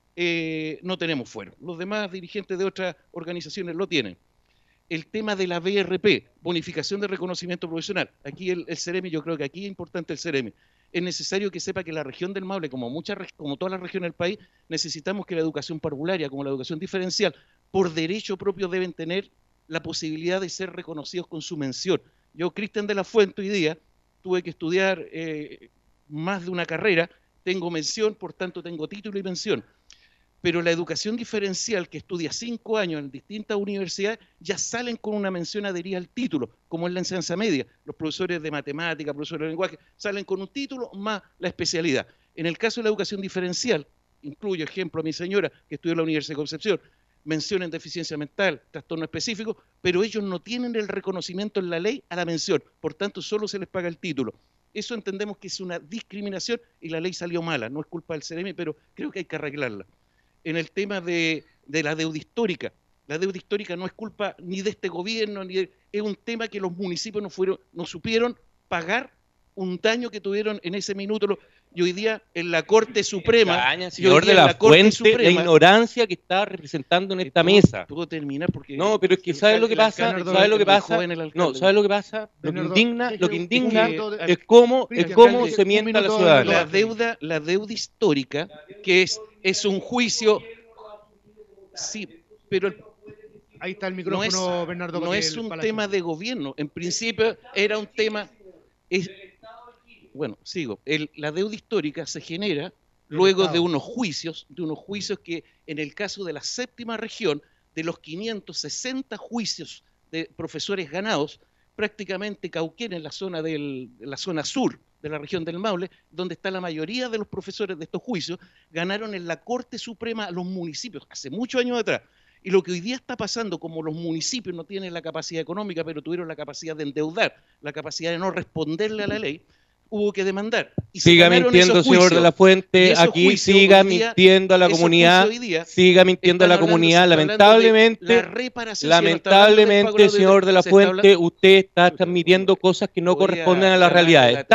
no tenemos fuero. Los demás dirigentes de otras organizaciones lo tienen. El tema de la BRP, bonificación de reconocimiento profesional. Aquí el CEREMI, yo creo que aquí es importante el CEREMI. Es necesario que sepa que la región del Maule, como todas las regiones del país, necesitamos que la educación parvularia, como la educación diferencial, por derecho propio deben tener la posibilidad de ser reconocidos con su mención. Yo, Cristian de la Fuente, hoy día tuve que estudiar más de una carrera, tengo mención, por tanto tengo título y mención. Pero la educación diferencial, que estudia 5 años en distintas universidades, ya salen con una mención adherida al título, como en la enseñanza media. Los profesores de matemática, profesores de lenguaje, salen con un título más la especialidad. En el caso de la educación diferencial, incluyo ejemplo a mi señora, que estudió en la Universidad de Concepción, mención en deficiencia mental, trastorno específico, pero ellos no tienen el reconocimiento en la ley a la mención, por tanto solo se les paga el título. Eso entendemos que es una discriminación y la ley salió mala, no es culpa del CEREMI, pero creo que hay que arreglarla. En el tema de la deuda histórica. La deuda histórica no es culpa ni de este gobierno, es un tema que los municipios no supieron pagar un daño que tuvieron en ese minuto. Y hoy día en la Corte Suprema, señor de la Fuente, la ignorancia que está representando en esta mesa. ¿Puedo terminar? Porque no, pero es que ¿sabes lo que pasa? ¿Sabes lo que pasa? No, ¿sabes lo que pasa? Lo que indigna es cómo se mienta la ciudadanía. La deuda histórica, que es un juicio, sí, pero ahí está el micrófono, Bernardo. No es un tema de gobierno. En principio era un tema. Bueno, sigo. La deuda histórica se genera luego de unos juicios que en el caso de la séptima región, de los 560 juicios de profesores ganados, prácticamente Cauquén, en la zona sur de la región del Maule, donde está la mayoría de los profesores de estos juicios, ganaron en la Corte Suprema a los municipios, hace muchos años atrás. Y lo que hoy día está pasando, como los municipios no tienen la capacidad económica, pero tuvieron la capacidad de endeudar, la capacidad de no responderle a la ley, hubo que demandar. Y siga mintiendo, señor de la Fuente, aquí siga mintiendo a la comunidad, siga mintiendo a la comunidad, lamentablemente, señor de la Fuente, usted está transmitiendo cosas que no corresponden a la realidad. Es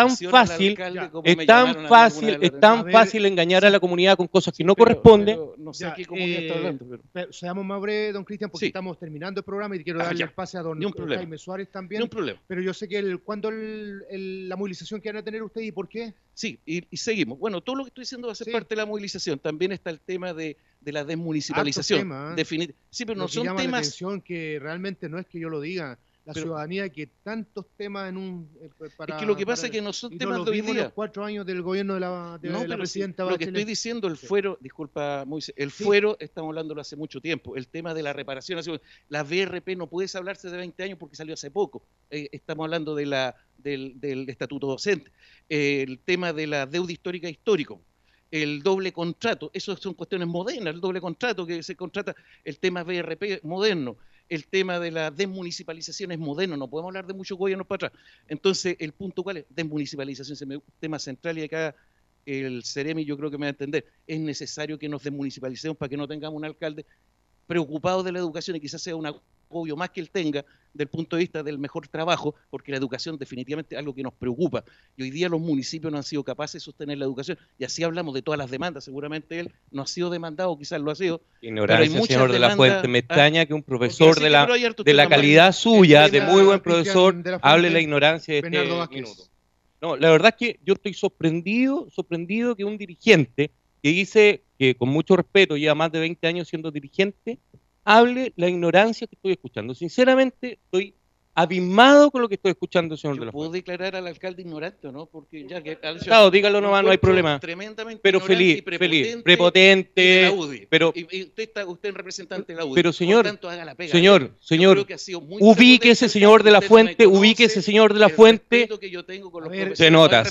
tan fácil engañar a la comunidad con cosas que no corresponden. No sé qué comunidad está hablando. Pero seamos más breves, don Cristian, porque estamos terminando el programa y quiero darle el pase a don Jaime Suárez también. Ni un problema. Pero yo sé que cuando la movilización que van a tener ustedes y por qué. Sí, y seguimos. Bueno, todo lo que estoy diciendo va a ser parte de la movilización. También está el tema de la desmunicipalización. Sí, pero no son temas. La atención que realmente no es que yo lo diga. La ciudadanía que tantos temas en un... es que lo que pasa es que no son temas de hoy día. Los 4 años del gobierno de la presidenta Bachelet. Lo que estoy diciendo, el fuero, disculpa Moisés, el fuero estamos hablándolo hace mucho tiempo. El tema de la reparación, la BRP no puede hablarse de 20 años porque salió hace poco. Estamos hablando del estatuto docente. El tema de la deuda histórico. El doble contrato, eso son cuestiones modernas, el doble contrato que se contrata, el tema BRP moderno. El tema de la desmunicipalización es moderno, no podemos hablar de muchos gobiernos para atrás. Entonces, el punto cuál es, desmunicipalización, es un tema central y acá el Ceremi yo creo que me va a entender, es necesario que nos desmunicipalicemos para que no tengamos un alcalde preocupado de la educación y quizás sea un agobio más que él tenga del punto de vista del mejor trabajo, porque la educación definitivamente es algo que nos preocupa. Y hoy día los municipios no han sido capaces de sostener la educación. Y así hablamos de todas las demandas. Seguramente él no ha sido demandado, quizás lo ha sido. Ignorancia, señor de la Fuente. Me extraña que un profesor de la calidad suya, de muy buen profesor, hable la ignorancia de este minuto. No, la verdad es que yo estoy sorprendido que un dirigente que dice que con mucho respeto lleva más de 20 años siendo dirigente, hable la ignorancia que estoy escuchando. Sinceramente, estoy abismado con lo que estoy escuchando, señor de la Fuente. ¿Puedo declarar al alcalde ignorante o no? Porque ya que claro, dígalo nomás, no hay problema. Pero feliz, prepotente, pero y usted es representante de la UDI. Pero señor, por tanto, haga la pega. señor, ubíquese, señor de la Fuente, ubíquese, señor de la Fuente. Se nota.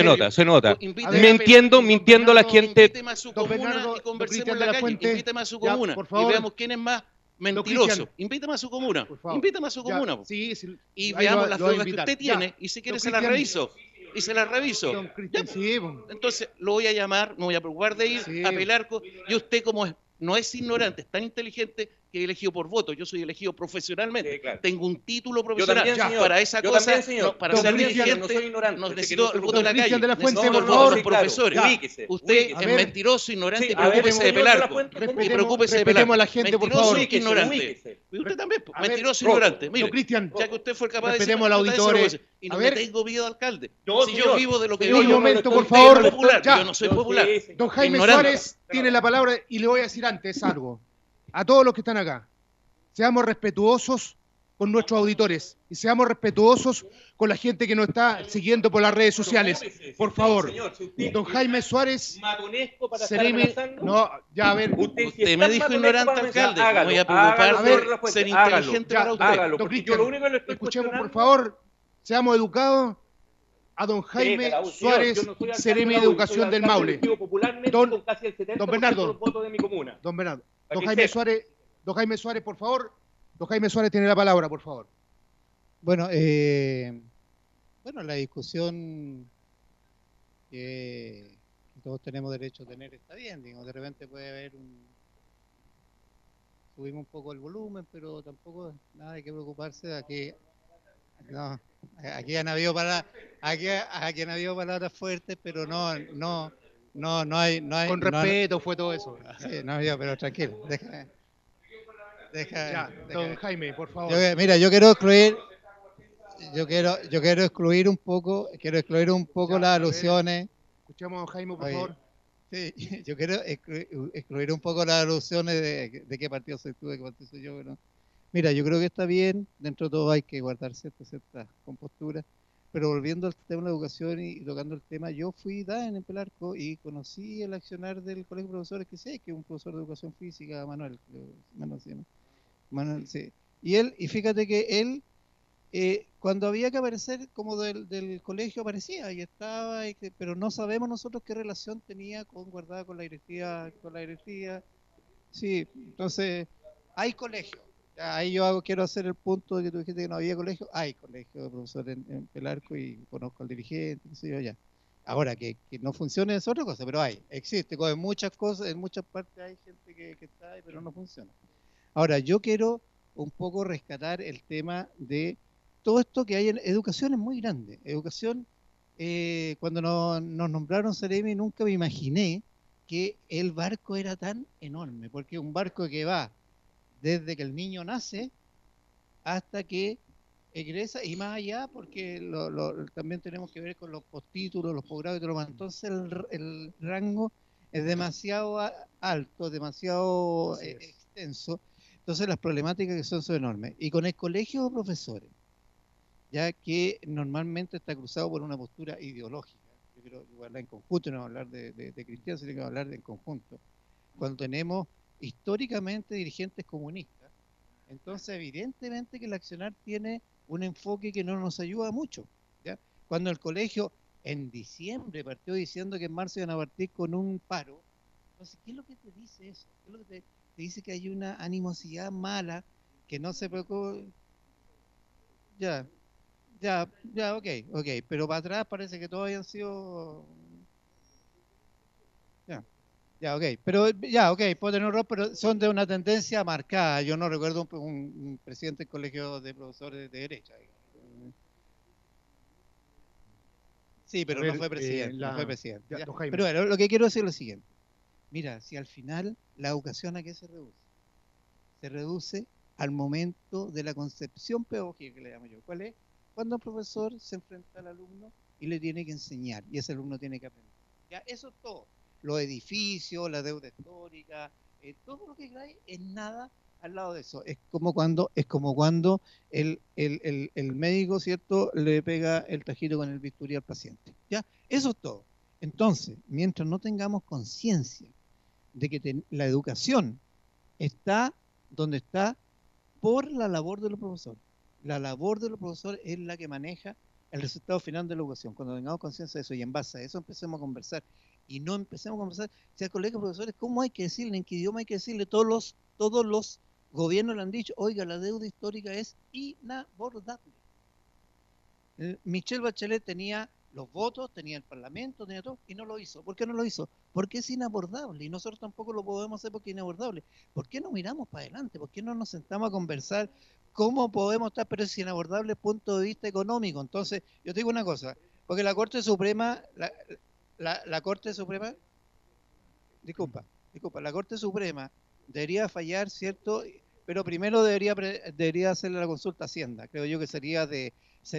Mintiendo a la gente. Invíteme a su comuna y conversemos en la calle. Invíteme a su comuna y veamos quién es más mentiroso. Invítame a su comuna. Invítame a su comuna. Sí, y veamos las deudas que usted tiene. Y si quiere se las reviso. Y se las reviso. Entonces lo voy a llamar, me voy a preocupar de ir a Pelarco. Y usted, como no es ignorante, es tan inteligente que he elegido por voto. Yo soy elegido profesionalmente. Claro. Tengo un título profesional. Para esa cosa, también, para ser dirigente, no necesito el voto de la calle. De la Fuente, necesito el voto de los profesores. Usted es mentiroso, ignorante, y preocúpese de Pelarco. Y preocúpese de Pelarco. A la gente, por favor. Mentiroso, ignorante. Y usted también, mentiroso, ignorante. Mire, ya que usted fue capaz de decir al auditor. Y no le tengo miedo, alcalde. Si yo vivo de lo que vivo. Un momento, por favor. Yo no soy popular. Don Jaime Suárez tiene la palabra y le voy a decir antes algo. A todos los que están acá, seamos respetuosos con nuestros auditores y seamos respetuosos con la gente que nos está siguiendo por las redes sociales. Por favor, don Jaime Suárez, Ceremi, no, ya a ver. Usted me dijo ignorante, alcalde. Me voy a preocupar de ser inteligente para usted. Don Cristian, escuchemos, por favor, seamos educados. A don Jaime Suárez, Ceremi de Educación del Maule. Don Bernardo. Don Jaime Suárez, por favor. Don Jaime Suárez tiene la palabra, por favor. Bueno, la discusión que todos tenemos derecho a tener está bien. Digo, de repente puede haber subimos un poco el volumen, pero tampoco nada hay que preocuparse. Aquí han habido palabras fuertes, pero no hay. Con respeto fue todo eso. Sí, no había, pero tranquilo. Don Jaime, por favor. Yo quiero excluir un poco las alusiones. Escuchemos a don Jaime, por favor. Sí, yo quiero excluir un poco las alusiones de qué partido soy tú, de qué partido soy yo. Pero mira, yo creo que está bien, dentro de todo hay que guardar ciertas composturas, pero volviendo al tema de la educación y tocando el tema, yo fui DAEN en Pelarco y conocí el accionar del colegio de profesores que es un profesor de educación física, Manuel se llama. Manuel, sí. Y fíjate que él, cuando había que aparecer como del colegio aparecía y estaba, pero no sabemos nosotros qué relación tenía guardada con la directiva. Sí, entonces hay colegio. Ahí yo quiero hacer el punto de que tú dijiste que no había colegio. Hay colegio de profesores en Pelarco y conozco al dirigente, qué sé yo, ya. Ahora, que no funcione es otra cosa, pero existe. En muchas cosas, en muchas partes hay gente que está ahí, pero no funciona. Ahora, yo quiero un poco rescatar el tema de todo esto que hay en educación. Es muy grande. Educación, cuando nos nombraron Ceremi, nunca me imaginé que el barco era tan enorme, porque un barco que va desde que el niño nace hasta que egresa y más allá, porque también tenemos que ver con los postítulos, los posgrados y todo lo más. Entonces el rango es demasiado alto, demasiado extenso. Entonces las problemáticas que son enormes. Y con el colegio de profesores, ya que normalmente está cruzado por una postura ideológica. Yo quiero hablar en conjunto, no hablar de Cristian, sino que hablar en conjunto. Cuando tenemos históricamente dirigentes comunistas, entonces evidentemente que el accionar tiene un enfoque que no nos ayuda mucho, ¿ya? Cuando el colegio en diciembre partió diciendo que en marzo iban a partir con un paro, entonces ¿qué es lo que te dice eso? ¿Qué es lo que te dice? Que hay una animosidad mala, que no se preocupa. Ya, ok, pero para atrás parece que todos habían sido Ya, ok. Pero, ya, ok, puede tener un error, pero son de una tendencia marcada. Yo no recuerdo un presidente del colegio de profesores de derecha. Sí, pero no fue presidente. No fue presidente. Ya, pero bueno, lo que quiero decir es lo siguiente. Mira, si al final la educación ¿a qué se reduce? Se reduce al momento de la concepción pedagógica que le llamo yo. ¿Cuál es? Cuando el profesor se enfrenta al alumno y le tiene que enseñar, y ese alumno tiene que aprender. Ya, eso es todo. Los edificios, la deuda histórica, todo lo que hay es nada al lado de eso. Es como cuando el médico, ¿cierto?, le pega el tajito con el bisturí al paciente. ¿Ya? Eso es todo. Entonces, mientras no tengamos conciencia de que la educación está donde está por la labor de los profesores. La labor de los profesores es la que maneja el resultado final de la educación. Cuando tengamos conciencia de eso y en base a eso empecemos a conversar y no empecemos a conversar, si al colegio de profesores, ¿cómo hay que decirle? ¿En qué idioma hay que decirle? Todos los gobiernos le han dicho, oiga, la deuda histórica es inabordable. Michelle Bachelet tenía los votos, tenía el parlamento, tenía todo, y no lo hizo. ¿Por qué no lo hizo? Porque es inabordable, y nosotros tampoco lo podemos hacer porque es inabordable. ¿Por qué no miramos para adelante? ¿Por qué no nos sentamos a conversar cómo podemos estar, pero es inabordable desde el punto de vista económico? Entonces, yo te digo una cosa, porque la Corte Suprema, la Corte Suprema, disculpa, la Corte Suprema debería fallar, ¿cierto? Pero primero debería hacerle la consulta a Hacienda. Creo yo que sería de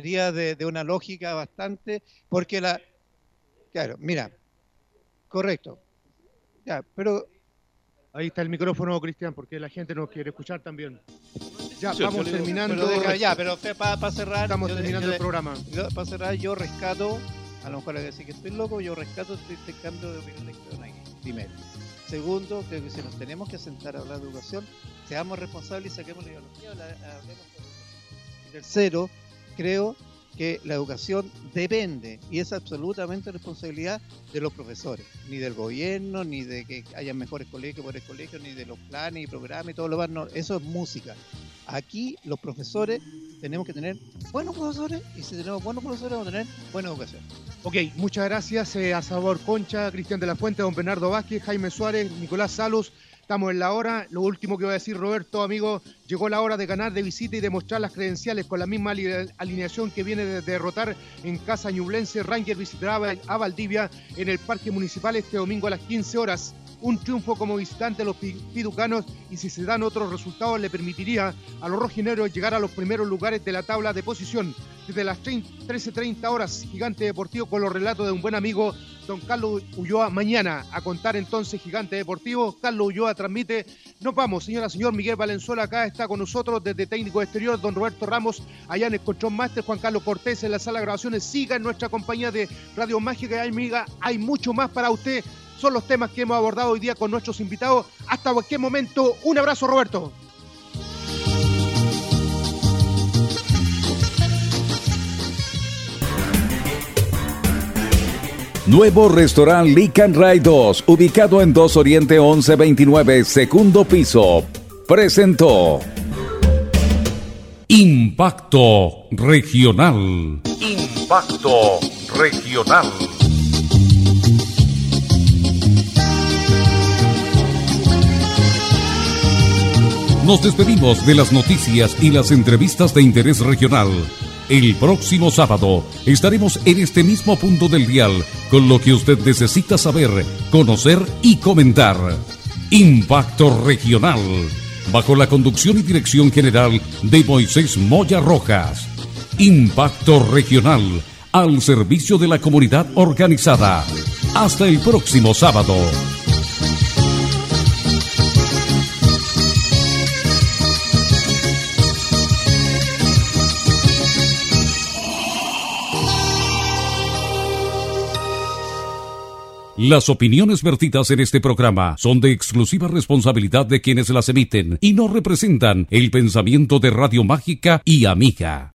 una lógica bastante, porque claro, mira, correcto, ya, pero ahí está el micrófono, Cristian, porque la gente nos quiere escuchar también. Ya, sí, vamos terminando. Pero para cerrar, estamos terminando el programa. Para cerrar, yo rescato, a lo mejor hay que decir que estoy loco, yo rescato este cambio de opinión que hicieron aquí, primero. Segundo, creo que si nos tenemos que sentar a hablar de educación, seamos responsables y saquemos la ideología, hablemos de educación. Y tercero, creo que la educación depende, y es absolutamente responsabilidad de los profesores, ni del gobierno, ni de que haya mejores colegios, peores colegios, ni de los planes y programas y todo lo demás, no, eso es música. Aquí los profesores tenemos que tener buenos profesores, y si tenemos buenos profesores vamos a tener buena educación. Ok, muchas gracias a Salvador Concha, Cristian de la Fuente, don Bernardo Vázquez, Jaime Suárez, Nicolás Salos. Estamos en la hora. Lo último que voy a decir, Roberto, amigo, llegó la hora de ganar de visita y demostrar las credenciales con la misma alineación que viene de derrotar en casa ñublense. Rangers visitará a Valdivia en el Parque Municipal este domingo a las 15 horas. Un triunfo como visitante de los piducanos, y si se dan otros resultados le permitiría a los rojinegros llegar a los primeros lugares de la tabla de posición. Desde las 13:30 horas, Gigante Deportivo con los relatos de un buen amigo, don Carlos Ulloa. Mañana a contar entonces Gigante Deportivo. Carlos Ulloa transmite. Nos vamos, señora, señor. Miguel Valenzuela acá está con nosotros desde técnico exterior, don Roberto Ramos allá en el Control Master, Juan Carlos Cortés en la sala de grabaciones. Siga en nuestra compañía de Radio Mágica y amiga, hay mucho más para usted. Son los temas que hemos abordado hoy día con nuestros invitados. Hasta cualquier momento. Un abrazo, Roberto. Nuevo restaurante Lican Ray 2, ubicado en 2 Oriente 1129, segundo piso, presentó Impacto Regional. Impacto Regional. Nos despedimos de las noticias y las entrevistas de interés regional. El próximo sábado estaremos en este mismo punto del dial con lo que usted necesita saber, conocer y comentar. Impacto Regional, bajo la conducción y dirección general de Moisés Moya Rojas. Impacto Regional, al servicio de la comunidad organizada. Hasta el próximo sábado. Las opiniones vertidas en este programa son de exclusiva responsabilidad de quienes las emiten y no representan el pensamiento de Radio Mágica y Amiga.